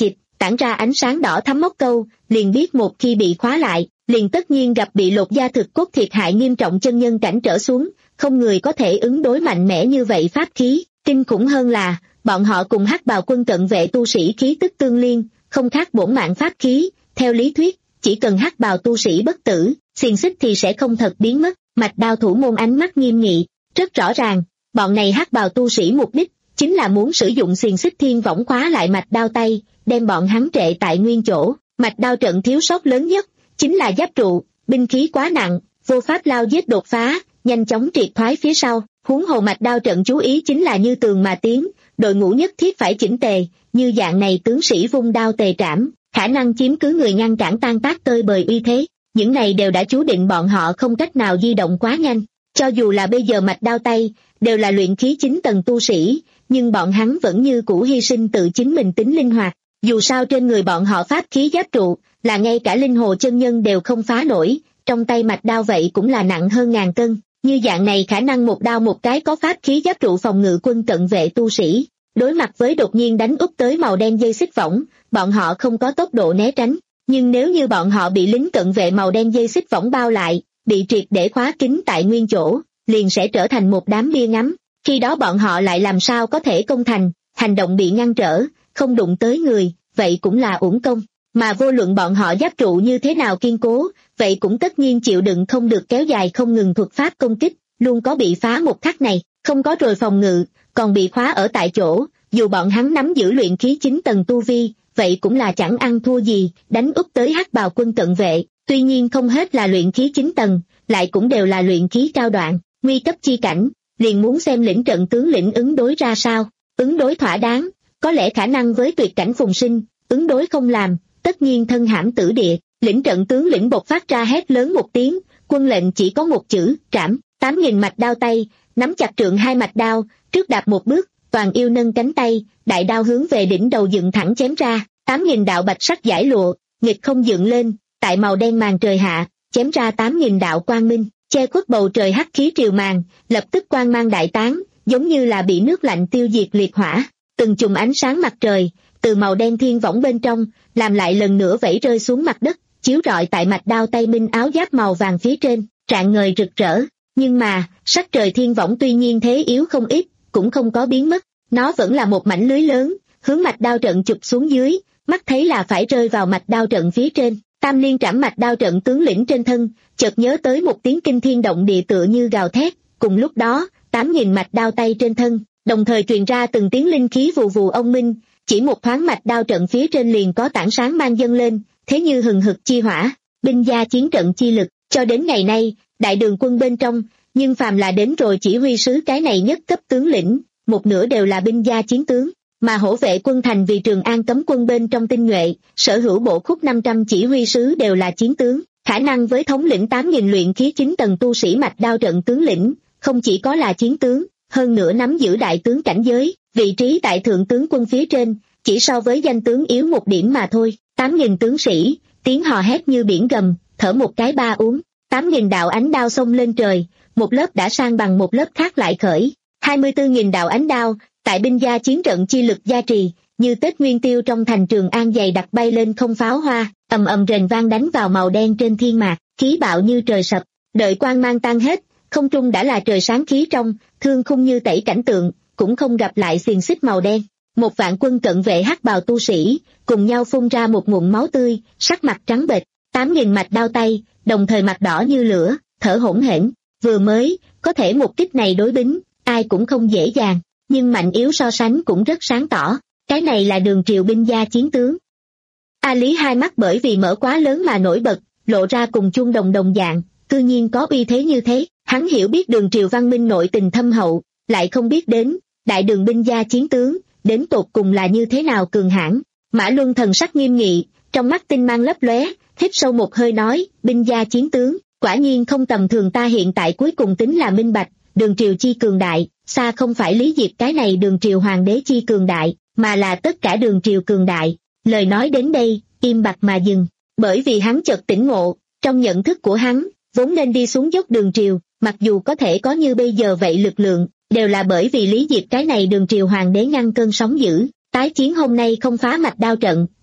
tản ra ánh sáng đỏ thắm móc câu, liền biết một khi bị khóa lại, liền tất nhiên gặp bị lột da thực cốt thiệt hại nghiêm trọng, chân nhân cảnh trở xuống, không người có thể ứng đối mạnh mẽ như vậy pháp khí. Kinh khủng hơn là, bọn họ cùng hắc bào quân cận vệ tu sĩ khí tức tương liên, không khác bổn mạng pháp khí. Theo lý thuyết, chỉ cần hắc bào tu sĩ bất tử, xiềng xích thì sẽ không thật biến mất. Mạch Đao thủ môn ánh mắt nghiêm nghị, rất rõ ràng, bọn này hắc bào tu sĩ mục đích chính là muốn sử dụng xiềng xích thiên võng khóa lại Mạch Đao tay, đem bọn hắn trệ tại nguyên chỗ. Mạch Đao trận thiếu sót lớn nhất chính là giáp trụ, binh khí quá nặng, vô pháp lao giết đột phá, nhanh chóng triệt thoái phía sau. Huống hồ Mạch Đao trận chú ý chính là như tường mà tiến, đội ngũ nhất thiết phải chỉnh tề, như dạng này tướng sĩ vung đao tề trảm, khả năng chiếm cứ người ngăn cản tan tác tơi bời uy thế. Những này đều đã chú định bọn họ không cách nào di động quá nhanh. Cho dù là bây giờ Mạch Đao tay đều là luyện khí chín tầng tu sĩ, nhưng bọn hắn vẫn như cũ hy sinh tự chính mình tính linh hoạt. Dù sao trên người bọn họ pháp khí giáp trụ là ngay cả linh hồ chân nhân đều không phá nổi, trong tay Mạch Đao vậy cũng là nặng hơn ngàn cân. Như dạng này khả năng một đao một cái có pháp khí giáp trụ phòng ngự quân cận vệ tu sĩ, đối mặt với đột nhiên đánh úp tới màu đen dây xích võng, bọn họ không có tốc độ né tránh. Nhưng nếu như bọn họ bị lính cận vệ màu đen dây xích võng bao lại, bị triệt để khóa kín tại nguyên chỗ, liền sẽ trở thành một đám bia ngắm. Khi đó bọn họ lại làm sao có thể công thành, hành động bị ngăn trở, không đụng tới người, vậy cũng là uổng công. Mà vô luận bọn họ giáp trụ như thế nào kiên cố, vậy cũng tất nhiên chịu đựng không được kéo dài không ngừng thuật pháp công kích, luôn có bị phá một khắc này, không có rồi phòng ngự, còn bị khóa ở tại chỗ. Dù bọn hắn nắm giữ luyện khí chín tầng tu vi, vậy cũng là chẳng ăn thua gì, đánh úp tới hắc bào quân cận vệ. Tuy nhiên không hết là luyện khí chín tầng, lại cũng đều là luyện khí cao đoạn, nguy cấp chi cảnh, liền muốn xem lĩnh trận tướng lĩnh ứng đối ra sao. Ứng đối thỏa đáng, có lẽ khả năng với tuyệt cảnh phùng sinh, ứng đối không làm, tất nhiên thân hãm tử địa. Lĩnh trận tướng lĩnh bộc phát ra hét lớn một tiếng, quân lệnh chỉ có một chữ, trảm. Tám nghìn mạch đao tay, nắm chặt trượng hai mạch đao, trước đạp một bước, toàn yêu nâng cánh tay, đại đao hướng về đỉnh đầu dựng thẳng chém ra. Tám nghìn đạo bạch sắc giải lụa, nghịch không dựng lên, tại màu đen màn trời hạ, chém ra tám nghìn đạo quang minh, che khuất bầu trời hắc khí triều màn, lập tức quang mang đại tán, giống như là bị nước lạnh tiêu diệt liệt hỏa. Từng chùm ánh sáng mặt trời, từ màu đen thiên võng bên trong, làm lại lần nữa vẩy rơi xuống mặt đất, chiếu rọi tại mạch đao tay minh áo giáp màu vàng phía trên, rạng ngời rực rỡ. Nhưng mà, sắc trời thiên võng tuy nhiên thế yếu không ít, cũng không có biến mất, nó vẫn là một mảnh lưới lớn, hướng mạch đao trận chụp xuống dưới, mắt thấy là phải rơi vào mạch đao trận phía trên. Tam liên trảm mạch đao trận tướng lĩnh trên thân, chợt nhớ tới một tiếng kinh thiên động địa tựa như gào thét, cùng lúc đó, tám nghìn mạch đao tay trên thân, đồng thời truyền ra từng tiếng linh khí vù vù ông minh, chỉ một thoáng mạch đao trận phía trên liền có tảng sáng mang dâng lên, thế như hừng hực chi hỏa, binh gia chiến trận chi lực. Cho đến ngày nay, đại đường quân bên trong, nhưng phàm là đến rồi chỉ huy sứ cái này nhất cấp tướng lĩnh, một nửa đều là binh gia chiến tướng, mà hổ vệ quân thành vì Trường An cấm quân bên trong tinh nhuệ, sở hữu bộ khúc năm trăm chỉ huy sứ đều là chiến tướng, khả năng với thống lĩnh tám nghìn luyện khí chín tầng tu sĩ mạch đao trận tướng lĩnh, không chỉ có là chiến tướng, hơn nữa nắm giữ đại tướng cảnh giới, vị trí tại thượng tướng quân phía trên, chỉ so với danh tướng yếu một điểm mà thôi. Tám nghìn tướng sĩ, tiếng hò hét như biển gầm, thở một cái ba uống, tám nghìn đạo ánh đao xông lên trời, một lớp đã sang bằng một lớp khác lại khởi, hai mươi tư nghìn đạo ánh đao, tại binh gia chiến trận chi lực gia trì, như Tết Nguyên Tiêu trong thành Trường An dày đặc bay lên không pháo hoa, ầm ầm rền vang đánh vào màu đen trên thiên mạc, khí bạo như trời sập, đợi quang mang tan hết, không trung đã là trời sáng khí trong, thương khung như tẩy cảnh tượng, cũng không gặp lại xiềng xích màu đen. Một vạn quân cận vệ hắc bào tu sĩ, cùng nhau phun ra một ngụm máu tươi, sắc mặt trắng bệch, tám nghìn mạch đao tay, đồng thời mặt đỏ như lửa, thở hổn hển. Vừa mới, có thể một kích này đối bính, ai cũng không dễ dàng, nhưng mạnh yếu so sánh cũng rất sáng tỏ, cái này là Đường Triều binh gia chiến tướng. A Lý hai mắt bởi vì mở quá lớn mà nổi bật, lộ ra cùng chuông đồng đồng dạng, cư nhiên có uy thế như thế, hắn hiểu biết Đường Triều văn minh nội tình thâm hậu, lại không biết đến, đại đường binh gia chiến tướng, đến tột cùng là như thế nào cường hãn. Mã Luân thần sắc nghiêm nghị, trong mắt tinh mang lấp lóe, hít sâu một hơi nói, binh gia chiến tướng, quả nhiên không tầm thường. Ta hiện tại cuối cùng tính là minh bạch, Đường Triều chi cường đại, xa không phải Lý Diệp cái này Đường Triều hoàng đế chi cường đại, mà là tất cả Đường Triều cường đại. Lời nói đến đây, im bặt mà dừng, bởi vì hắn chợt tỉnh ngộ, trong nhận thức của hắn, vốn nên đi xuống dốc Đường Triều, mặc dù có thể có như bây giờ vậy lực lượng, đều là bởi vì Lý Diệp cái này Đường Triều hoàng đế ngăn cơn sóng dữ. Tái chiến hôm nay không phá mạch đao trận,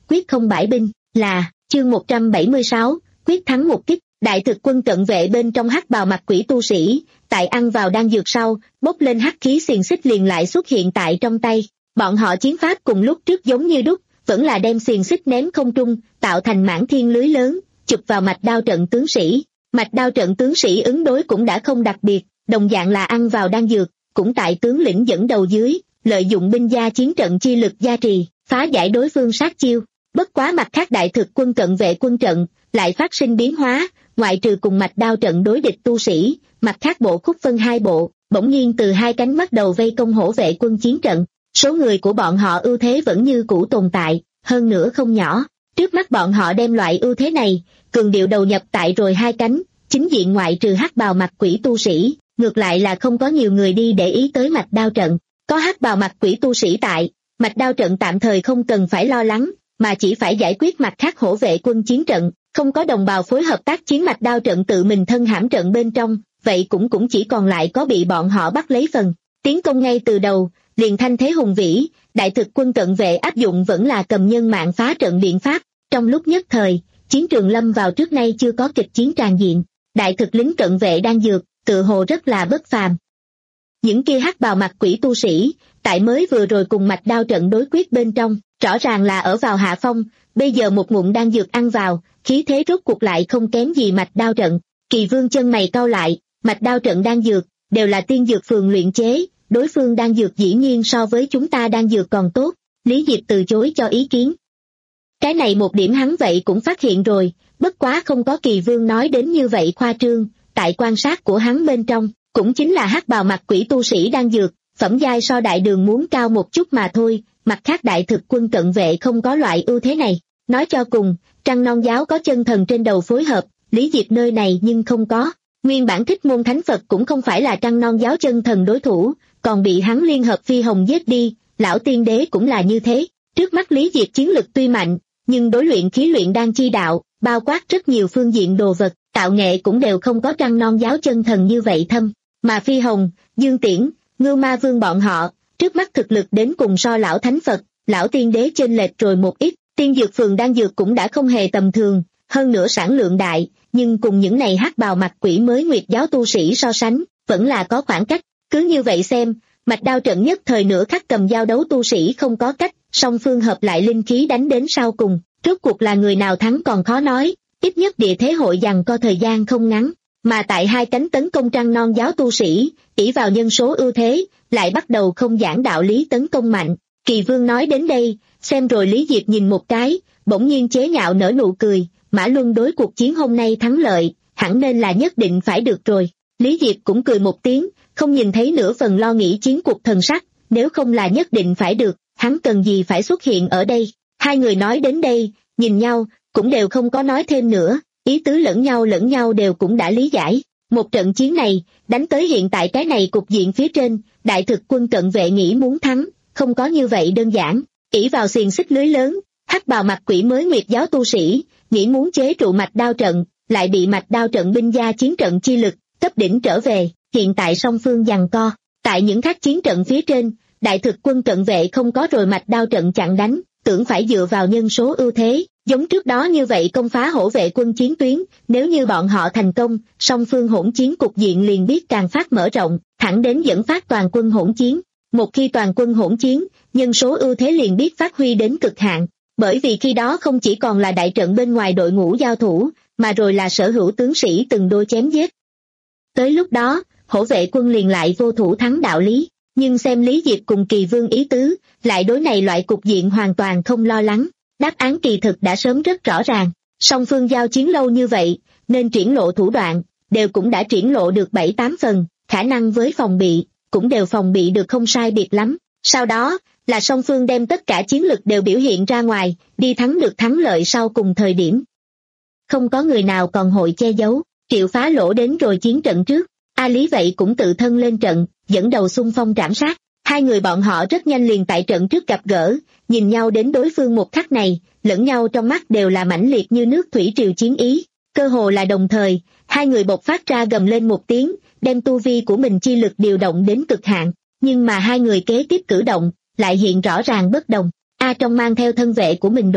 quyết không bãi binh, là, chương một trăm bảy mươi sáu, quyết thắng một kích. Đại thực quân cận vệ bên trong hắc bào mặt quỷ tu sĩ, tại ăn vào đan dược sau, bốc lên hắc khí xiềng xích liền lại xuất hiện tại trong tay. Bọn họ chiến pháp cùng lúc trước giống như đúc, vẫn là đem xiềng xích ném không trung, tạo thành mảng thiên lưới lớn, chụp vào mạch đao trận tướng sĩ. Mạch đao trận tướng sĩ ứng đối cũng đã không đặc biệt, đồng dạng là ăn vào đan dược, cũng tại tướng lĩnh dẫn đầu dưới, lợi dụng binh gia chiến trận chi lực gia trì, phá giải đối phương sát chiêu. Bất quá mặt khác đại thực quân cận vệ quân trận, lại phát sinh biến hóa, ngoại trừ cùng mạch đao trận đối địch tu sĩ, mặt khác bộ khúc phân hai bộ, bỗng nhiên từ hai cánh bắt đầu vây công hổ vệ quân chiến trận. Số người của bọn họ ưu thế vẫn như cũ tồn tại, hơn nữa không nhỏ. Trước mắt bọn họ đem loại ưu thế này, cường điệu đầu nhập tại rồi hai cánh, chính diện ngoại trừ hắc bào mặt quỷ tu sĩ, ngược lại là không có nhiều người đi để ý tới mạch đao trận. Có hắc bào mặt quỷ tu sĩ tại, mạch đao trận tạm thời không cần phải lo lắng, mà chỉ phải giải quyết mặt khác hổ vệ quân chiến trận. Không có đồng bào phối hợp tác chiến mạch đao trận tự mình thân hãm trận bên trong, vậy cũng cũng chỉ còn lại có bị bọn họ bắt lấy phần. Tiến công ngay từ đầu, liền thanh thế hùng vĩ, đại thực quân cận vệ áp dụng vẫn là cầm nhân mạng phá trận biện pháp. Trong lúc nhất thời, chiến trường lâm vào trước nay chưa có kịch chiến tràn diện, đại thực lính cận vệ đang dược, tự hồ rất là bất phàm. Những kia hắc bào mặt quỷ tu sĩ, tại mới vừa rồi cùng mạch đao trận đối quyết bên trong, rõ ràng là ở vào hạ phong, bây giờ một ngụm đang dược ăn vào, khí thế rốt cuộc lại không kém gì mạch đao trận. Kỳ Vương chân mày cau lại, mạch đao trận đang dược, đều là tiên dược phường luyện chế, đối phương đang dược dĩ nhiên so với chúng ta đang dược còn tốt. Lý Diệp từ chối cho ý kiến. Cái này một điểm hắn vậy cũng phát hiện rồi, bất quá không có Kỳ Vương nói đến như vậy khoa trương, tại quan sát của hắn bên trong, cũng chính là hắc bào mặt quỷ tu sĩ đang dược, phẩm giai so đại đường muốn cao một chút mà thôi, mặt khác đại thực quân cận vệ không có loại ưu thế này. Nói cho cùng, Trăng Non giáo có chân thần trên đầu phối hợp, Lý Diệp nơi này nhưng không có. Nguyên bản Thích Môn Thánh Phật cũng không phải là Trăng Non giáo chân thần đối thủ, còn bị hắn liên hợp Phi Hồng giết đi, lão tiên đế cũng là như thế. Trước mắt Lý Diệp chiến lực tuy mạnh, nhưng đối luyện khí luyện đan chi đạo, bao quát rất nhiều phương diện đồ vật, tạo nghệ cũng đều không có Trăng Non giáo chân thần như vậy thâm. Mà Phi Hồng, Dương Tiễn, Ngưu Ma Vương bọn họ, trước mắt thực lực đến cùng so lão Thánh Phật, lão tiên đế chênh lệch rồi một ít. Tiên dược phường đan dược cũng đã không hề tầm thường, hơn nữa sản lượng đại, nhưng cùng những này hắc bào mặt quỷ mới nguyệt giáo tu sĩ so sánh, vẫn là có khoảng cách. Cứ như vậy xem, mạch đao trận nhất thời nửa khắc cầm giao đấu tu sĩ không có cách, song phương hợp lại linh khí đánh đến sau cùng, rốt cuộc là người nào thắng còn khó nói, ít nhất địa thế hội giằng co thời gian không ngắn. Mà tại hai cánh tấn công Trăng Non giáo tu sĩ, ỷ vào nhân số ưu thế, lại bắt đầu không giảng đạo lý tấn công mạnh. Kỳ Vương nói đến đây, xem rồi Lý Diệp nhìn một cái, bỗng nhiên chế nhạo nở nụ cười, Mã Luân đối cuộc chiến hôm nay thắng lợi, hẳn nên là nhất định phải được rồi. Lý Diệp cũng cười một tiếng, không nhìn thấy nửa phần lo nghĩ chiến cuộc thần sắc, nếu không là nhất định phải được, hắn cần gì phải xuất hiện ở đây. Hai người nói đến đây, nhìn nhau, cũng đều không có nói thêm nữa, ý tứ lẫn nhau lẫn nhau đều cũng đã lý giải. Một trận chiến này, đánh tới hiện tại cái này cục diện phía trên, đại thực quân cận vệ nghĩ muốn thắng, không có như vậy đơn giản. Ỷ vào xiềng xích lưới lớn, hắc bào mặt quỷ mới nguyệt giáo tu sĩ, nghĩ muốn chế trụ mạch đao trận, lại bị mạch đao trận binh gia chiến trận chi lực, cấp đỉnh trở về, hiện tại song phương giằng co. Tại những khác chiến trận phía trên, đại thực quân cận vệ không có rồi mạch đao trận chặn đánh, tưởng phải dựa vào nhân số ưu thế, giống trước đó như vậy công phá hổ vệ quân chiến tuyến, nếu như bọn họ thành công, song phương hỗn chiến cục diện liền biết càng phát mở rộng, thẳng đến dẫn phát toàn quân hỗn chiến. Một khi toàn quân hỗn chiến, nhân số ưu thế liền biết phát huy đến cực hạn, bởi vì khi đó không chỉ còn là đại trận bên ngoài đội ngũ giao thủ, mà rồi là sở hữu tướng sĩ từng đôi chém giết. Tới lúc đó, hổ vệ quân liền lại vô thủ thắng đạo lý, nhưng xem Lý Diệp cùng Kỳ Vương ý tứ, lại đối này loại cục diện hoàn toàn không lo lắng, đáp án kỳ thực đã sớm rất rõ ràng, song phương giao chiến lâu như vậy, nên triển lộ thủ đoạn, đều cũng đã triển lộ được bảy tám phần, khả năng với phòng bị, cũng đều phòng bị được không sai biệt lắm. Sau đó, là song phương đem tất cả chiến lực đều biểu hiện ra ngoài, đi thắng được thắng lợi sau cùng thời điểm. Không có người nào còn hội che giấu, Triệu Phá Lỗ đến rồi chiến trận trước, A Lý vậy cũng tự thân lên trận, dẫn đầu xung phong trảm sát. Hai người bọn họ rất nhanh liền tại trận trước gặp gỡ, nhìn nhau đến đối phương một khắc này, lẫn nhau trong mắt đều là mãnh liệt như nước thủy triều chiến ý. Cơ hồ là đồng thời, hai người bộc phát ra gầm lên một tiếng, đem tu vi của mình chi lực điều động đến cực hạn, nhưng mà hai người kế tiếp cử động, lại hiện rõ ràng bất đồng. A Trong mang theo thân vệ của mình đội,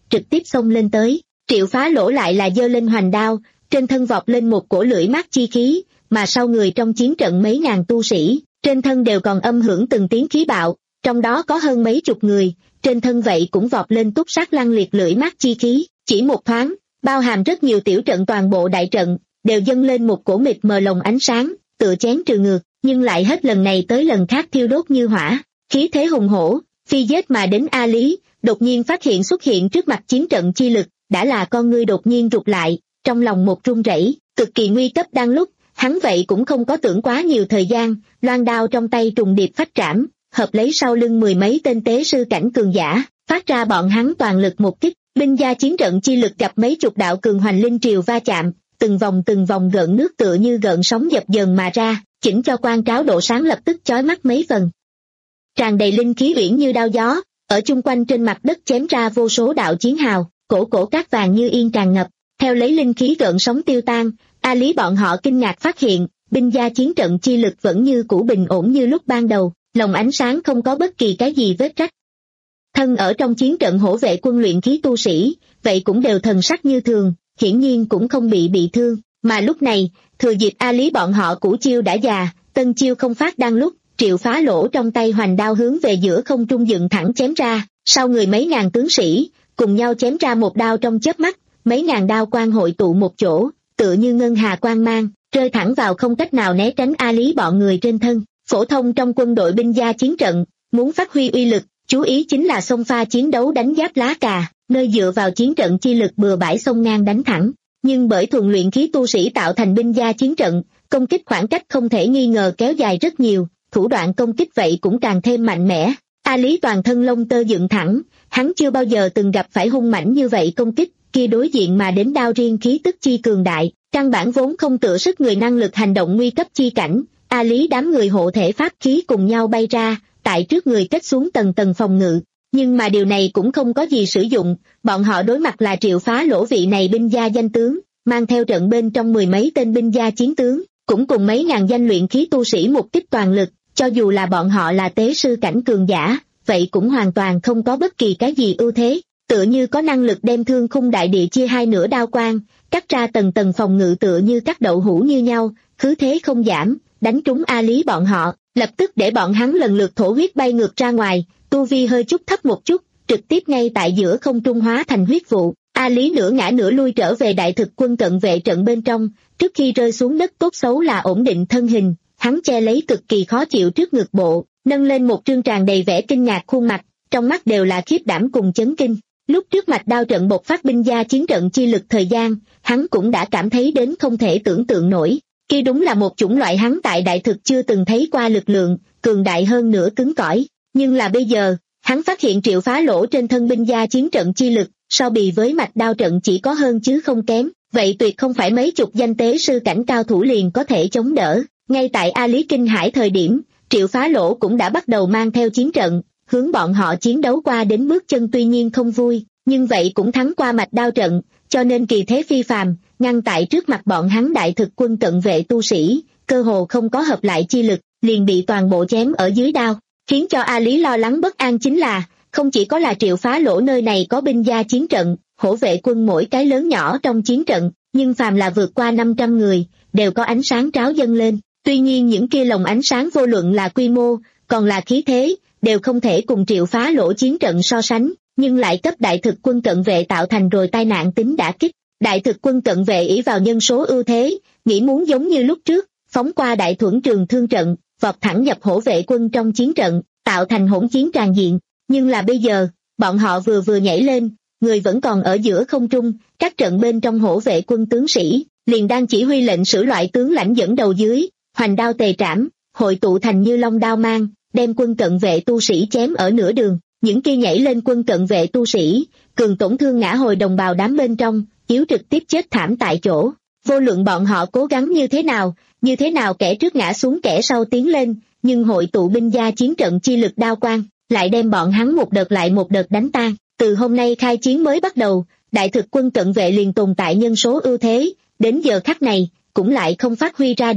trực tiếp xông lên tới. Triệu Phá Lỗ lại là giơ lên hoành đao, trên thân vọt lên một cổ lưỡi mát chi khí, mà sau người trong chiến trận mấy ngàn tu sĩ, trên thân đều còn âm hưởng từng tiếng khí bạo, trong đó có hơn mấy chục người, trên thân vậy cũng vọt lên túc sát lăng liệt lưỡi mát chi khí, chỉ một thoáng, bao hàm rất nhiều tiểu trận toàn bộ đại trận, đều dâng lên một cổ mịt mờ lồng ánh sáng, tựa chén trừ ngược, nhưng lại hết lần này tới lần khác thiêu đốt như hỏa, khí thế hùng hổ, phi giết mà đến A Lý, đột nhiên phát hiện xuất hiện trước mặt chiến trận chi lực, đã là con ngươi đột nhiên rụt lại, trong lòng một run rẩy, cực kỳ nguy cấp đang lúc, hắn vậy cũng không có tưởng quá nhiều thời gian, loan đao trong tay trùng điệp phách trảm, hợp lấy sau lưng mười mấy tên tế sư cảnh cường giả, phát ra bọn hắn toàn lực một kích, binh gia chiến trận chi lực gặp mấy chục đạo cường hoành linh triều va chạm, từng vòng từng vòng gợn nước tựa như gợn sóng dập dờn mà ra, chỉnh cho quan tráo độ sáng lập tức chói mắt mấy phần. Tràn đầy linh khí uyển như đao gió, ở chung quanh trên mặt đất chém ra vô số đạo chiến hào, cổ cổ cát vàng như yên tràn ngập, theo lấy linh khí gợn sóng tiêu tan, A Lý bọn họ kinh ngạc phát hiện, binh gia chiến trận chi lực vẫn như cũ bình ổn như lúc ban đầu, lồng ánh sáng không có bất kỳ cái gì vết rách. Thân ở trong chiến trận hổ vệ quân luyện khí tu sĩ, vậy cũng đều thần sắc như thường, hiển nhiên cũng không bị bị thương, mà lúc này, thừa dịp A Lý bọn họ cũ chiêu đã già, tân chiêu không phát đang lúc, Triệu Phá Lỗ trong tay hoành đao hướng về giữa không trung dựng thẳng chém ra, sau người mấy ngàn tướng sĩ, cùng nhau chém ra một đao trong chớp mắt, mấy ngàn đao quang hội tụ một chỗ, tựa như ngân hà quang mang, rơi thẳng vào không cách nào né tránh A Lý bọn người trên thân. Phổ thông trong quân đội binh gia chiến trận, muốn phát huy uy lực, chú ý chính là xông pha chiến đấu đánh giáp lá cà, nơi dựa vào chiến trận chi lực bừa bãi xông ngang đánh thẳng. Nhưng bởi thuần luyện khí tu sĩ tạo thành binh gia chiến trận, công kích khoảng cách không thể nghi ngờ kéo dài rất nhiều, thủ đoạn công kích vậy cũng càng thêm mạnh mẽ. A Lý toàn thân lông tơ dựng thẳng, hắn chưa bao giờ từng gặp phải hung mãnh như vậy công kích, kia đối diện mà đến đao riêng khí tức chi cường đại, căn bản vốn không tựa sức người năng lực hành động nguy cấp chi cảnh. A Lý đám người hộ thể pháp khí cùng nhau bay ra, tại trước người kết xuống tầng tầng phòng ngự, nhưng mà điều này cũng không có gì sử dụng, bọn họ đối mặt là Triệu Phá Lỗ vị này binh gia danh tướng, mang theo trận bên trong mười mấy tên binh gia chiến tướng, cũng cùng mấy ngàn danh luyện khí tu sĩ một kích toàn lực, cho dù là bọn họ là tế sư cảnh cường giả, vậy cũng hoàn toàn không có bất kỳ cái gì ưu thế, tựa như có năng lực đem thương khung đại địa chia hai nửa đao quang, cắt ra tầng tầng phòng ngự tựa như cắt đậu hũ như nhau, khứ thế không giảm, đánh trúng A Lý bọn họ, lập tức để bọn hắn lần lượt thổ huyết bay ngược ra ngoài, tu vi hơi chút thấp một chút, trực tiếp ngay tại giữa không trung hóa thành huyết vụ. A Lý nửa ngã nửa lui trở về đại thực quân cận vệ trận bên trong, trước khi rơi xuống đất tốt xấu là ổn định thân hình, hắn che lấy cực kỳ khó chịu trước ngực bộ, nâng lên một trương tràn đầy vẻ kinh ngạc khuôn mặt, trong mắt đều là khiếp đảm cùng chấn kinh. Lúc trước mạch đao trận bộc phát binh gia chiến trận chi lực thời gian, hắn cũng đã cảm thấy đến không thể tưởng tượng nổi. Kia đúng là một chủng loại hắn tại đại thực chưa từng thấy qua lực lượng, cường đại hơn nữa cứng cỏi. Nhưng là bây giờ, hắn phát hiện Triệu Phá Lỗ trên thân binh gia chiến trận chi lực, so bì với mạch đao trận chỉ có hơn chứ không kém, vậy tuyệt không phải mấy chục danh tế sư cảnh cao thủ liền có thể chống đỡ. Ngay tại A Lý kinh hãi thời điểm, Triệu Phá Lỗ cũng đã bắt đầu mang theo chiến trận, hướng bọn họ chiến đấu qua đến bước chân tuy nhiên không vui, nhưng vậy cũng thắng qua mạch đao trận, cho nên kỳ thế phi phàm, ngăn tại trước mặt bọn hắn đại thực quân cận vệ tu sĩ, cơ hồ không có hợp lại chi lực, liền bị toàn bộ chém ở dưới đao. Khiến cho A Lý lo lắng bất an chính là, không chỉ có là Triệu Phá Lỗ nơi này có binh gia chiến trận, hổ vệ quân mỗi cái lớn nhỏ trong chiến trận, nhưng phàm là vượt qua năm trăm người, đều có ánh sáng tráo dâng lên. Tuy nhiên những kia lồng ánh sáng vô luận là quy mô, còn là khí thế, đều không thể cùng Triệu Phá Lỗ chiến trận so sánh, nhưng lại cấp đại thực quân cận vệ tạo thành rồi tai nạn tính đả kích. Đại thực quân cận vệ ỷ vào nhân số ưu thế, nghĩ muốn giống như lúc trước, phóng qua đại thuẫn trường thương trận, vọt thẳng nhập hổ vệ quân trong chiến trận, tạo thành hỗn chiến tràn diện. Nhưng là bây giờ, bọn họ vừa vừa nhảy lên, người vẫn còn ở giữa không trung, các trận bên trong hổ vệ quân tướng sĩ, liền đang chỉ huy lệnh sử loại tướng lãnh dẫn đầu dưới, hoành đao tề trảm, hội tụ thành như long đao mang, đem quân cận vệ tu sĩ chém ở nửa đường. Những kia nhảy lên quân cận vệ tu sĩ, cường tổn thương ngã hồi đồng bào đám bên trong, yếu trực tiếp chết thảm tại chỗ. Vô luận bọn họ cố gắng như thế nào, như thế nào kẻ trước ngã xuống kẻ sau tiến lên, nhưng hội tụ binh gia chiến trận chi lực đao quang, lại đem bọn hắn một đợt lại một đợt đánh tan. Từ hôm nay khai chiến mới bắt đầu, đại thực quân cận vệ liền tồn tại nhân số ưu thế, đến giờ khắc này, cũng lại không phát huy ra được,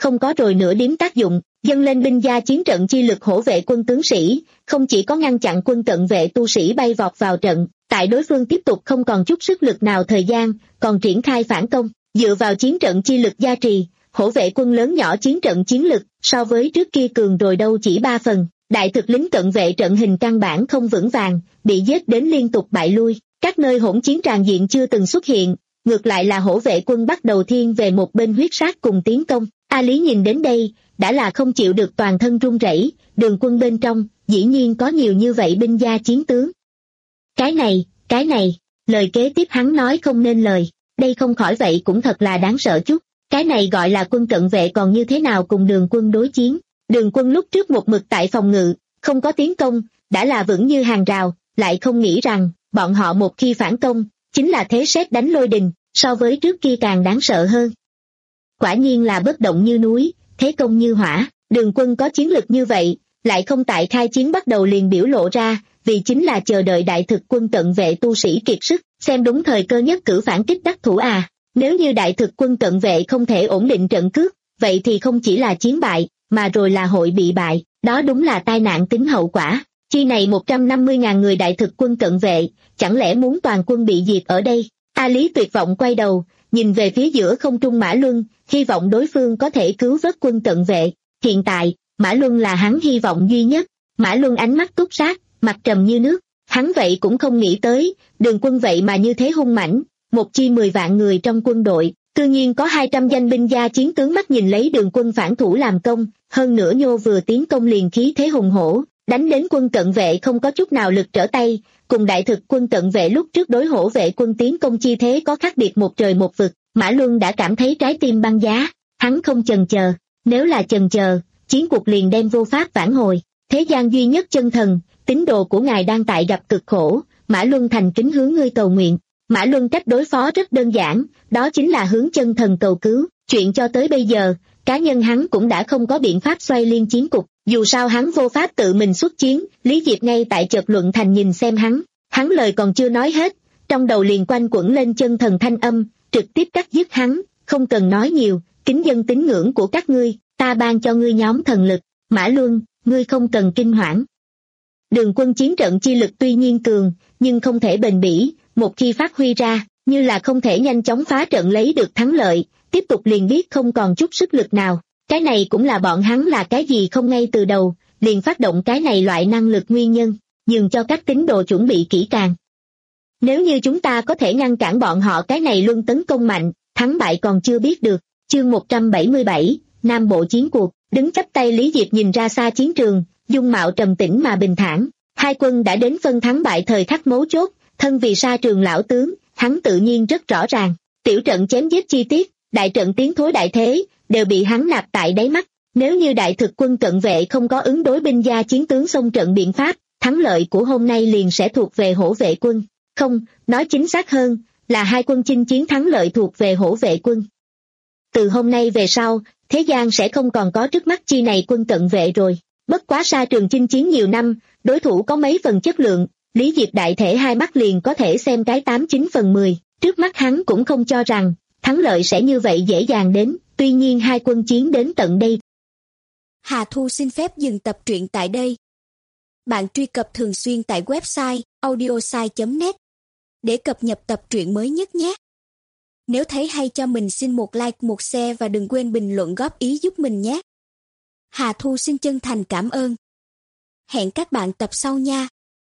không có rồi nửa điểm tác dụng. Dâng lên binh gia chiến trận chi lực hổ vệ quân tướng sĩ, không chỉ có ngăn chặn quân cận vệ tu sĩ bay vọt vào trận, tại đối phương tiếp tục không còn chút sức lực nào thời gian, còn triển khai phản công, dựa vào chiến trận chi lực gia trì, hổ vệ quân lớn nhỏ chiến trận chiến lực, so với trước kia cường rồi đâu chỉ ba phần, đại thực lính cận vệ trận hình căn bản không vững vàng, bị giết đến liên tục bại lui, các nơi hỗn chiến tràn diện chưa từng xuất hiện, ngược lại là hổ vệ quân bắt đầu thiên về một bên huyết sát cùng tiến công. A Lý nhìn đến đây, đã là không chịu được toàn thân run rẩy, đường quân bên trong, dĩ nhiên có nhiều như vậy binh gia chiến tướng. Cái này, cái này, lời kế tiếp hắn nói không nên lời, đây không khỏi vậy cũng thật là đáng sợ chút, cái này gọi là quân cận vệ còn như thế nào cùng đường quân đối chiến, đường quân lúc trước một mực tại phòng ngự, không có tiến công, đã là vững như hàng rào, lại không nghĩ rằng, bọn họ một khi phản công, chính là thế sét đánh lôi đình, so với trước kia càng đáng sợ hơn. Quả nhiên là bất động như núi, thế công như hỏa, đường quân có chiến lực như vậy, lại không tại khai chiến bắt đầu liền biểu lộ ra, vì chính là chờ đợi đại thực quân cận vệ tu sĩ kiệt sức, xem đúng thời cơ nhất cử phản kích đắc thủ à. Nếu như đại thực quân cận vệ không thể ổn định trận cước, vậy thì không chỉ là chiến bại, mà rồi là hội bị bại, đó đúng là tai nạn tính hậu quả. Chi này một trăm năm mươi ngàn người đại thực quân cận vệ, chẳng lẽ muốn toàn quân bị diệt ở đây? A Lý tuyệt vọng quay đầu, nhìn về phía giữa không trung Mã Luân, hy vọng đối phương có thể cứu vớt quân cận vệ. Hiện tại, Mã Luân là hắn hy vọng duy nhất. Mã Luân ánh mắt túc sát, mặt trầm như nước. Hắn vậy cũng không nghĩ tới, đường quân vậy mà như thế hung mãnh, một chi mười vạn người trong quân đội, tự nhiên có hai trăm danh binh gia chiến tướng mắt nhìn lấy đường quân phản thủ làm công, hơn nữa nhô vừa tiến công liền khí thế hùng hổ, đánh đến quân cận vệ không có chút nào lực trở tay, cùng đại thực quân cận vệ lúc trước đối hổ vệ quân tiến công chi thế có khác biệt một trời một vực. Mã Luân đã cảm thấy trái tim băng giá, hắn không chần chờ, nếu là chần chờ, chiến cuộc liền đem vô pháp vãn hồi. Thế gian duy nhất chân thần, tín đồ của ngài đang tại gặp cực khổ, Mã Luân thành kính hướng ngươi cầu nguyện. Mã Luân cách đối phó rất đơn giản, đó chính là hướng chân thần cầu cứu. Chuyện cho tới bây giờ, cá nhân hắn cũng đã không có biện pháp xoay liên chiến cục, dù sao hắn vô pháp tự mình xuất chiến. Lý Diệp ngay tại chợt luận thành nhìn xem hắn, hắn lời còn chưa nói hết, trong đầu liền quanh quẩn lên chân thần thanh âm, trực tiếp cắt dứt hắn, không cần nói nhiều, kính dân tín ngưỡng của các ngươi, ta ban cho ngươi nhóm thần lực. Mã Luân, ngươi không cần kinh hoảng. Đường quân chiến trận chi lực tuy nhiên cường, nhưng không thể bền bỉ, một khi phát huy ra, như là không thể nhanh chóng phá trận lấy được thắng lợi, tiếp tục liền biết không còn chút sức lực nào. Cái này cũng là bọn hắn là cái gì không ngay từ đầu, liền phát động cái này loại năng lực nguyên nhân, nhường cho các tín đồ chuẩn bị kỹ càng. Nếu như chúng ta có thể ngăn cản bọn họ cái này luân tấn công mạnh, thắng bại còn chưa biết được. Chương một trăm bảy mươi bảy, Nam Bộ chiến cuộc, đứng chắp tay Lý Diệp nhìn ra xa chiến trường, dung mạo trầm tĩnh mà bình thản. Hai quân đã đến phân thắng bại thời khắc mấu chốt, thân vì sa trường lão tướng, hắn tự nhiên rất rõ ràng. Tiểu trận chém giết chi tiết, đại trận tiến thối đại thế, đều bị hắn nạp tại đáy mắt. Nếu như đại thực quân cận vệ không có ứng đối binh gia chiến tướng xông trận biện pháp, thắng lợi của hôm nay liền sẽ thuộc về hổ vệ quân. Không, nói chính xác hơn, là hai quân chinh chiến thắng lợi thuộc về hổ vệ quân. Từ hôm nay về sau, thế gian sẽ không còn có trước mắt chi này quân cận vệ rồi. Bất quá sa trường chinh chiến nhiều năm, đối thủ có mấy phần chất lượng, Lý Diệp đại thể hai mắt liền có thể xem cái tám chín phần mười, trước mắt hắn cũng không cho rằng, thắng lợi sẽ như vậy dễ dàng đến, tuy nhiên hai quân chiến đến tận đây. Hà Thu xin phép dừng tập truyện tại đây. Bạn truy cập thường xuyên tại website audiosai chấm net để cập nhật tập truyện mới nhất nhé. Nếu thấy hay cho mình xin một like, một share và đừng quên bình luận góp ý giúp mình nhé. Hà Thu xin chân thành cảm ơn. Hẹn các bạn tập sau nha.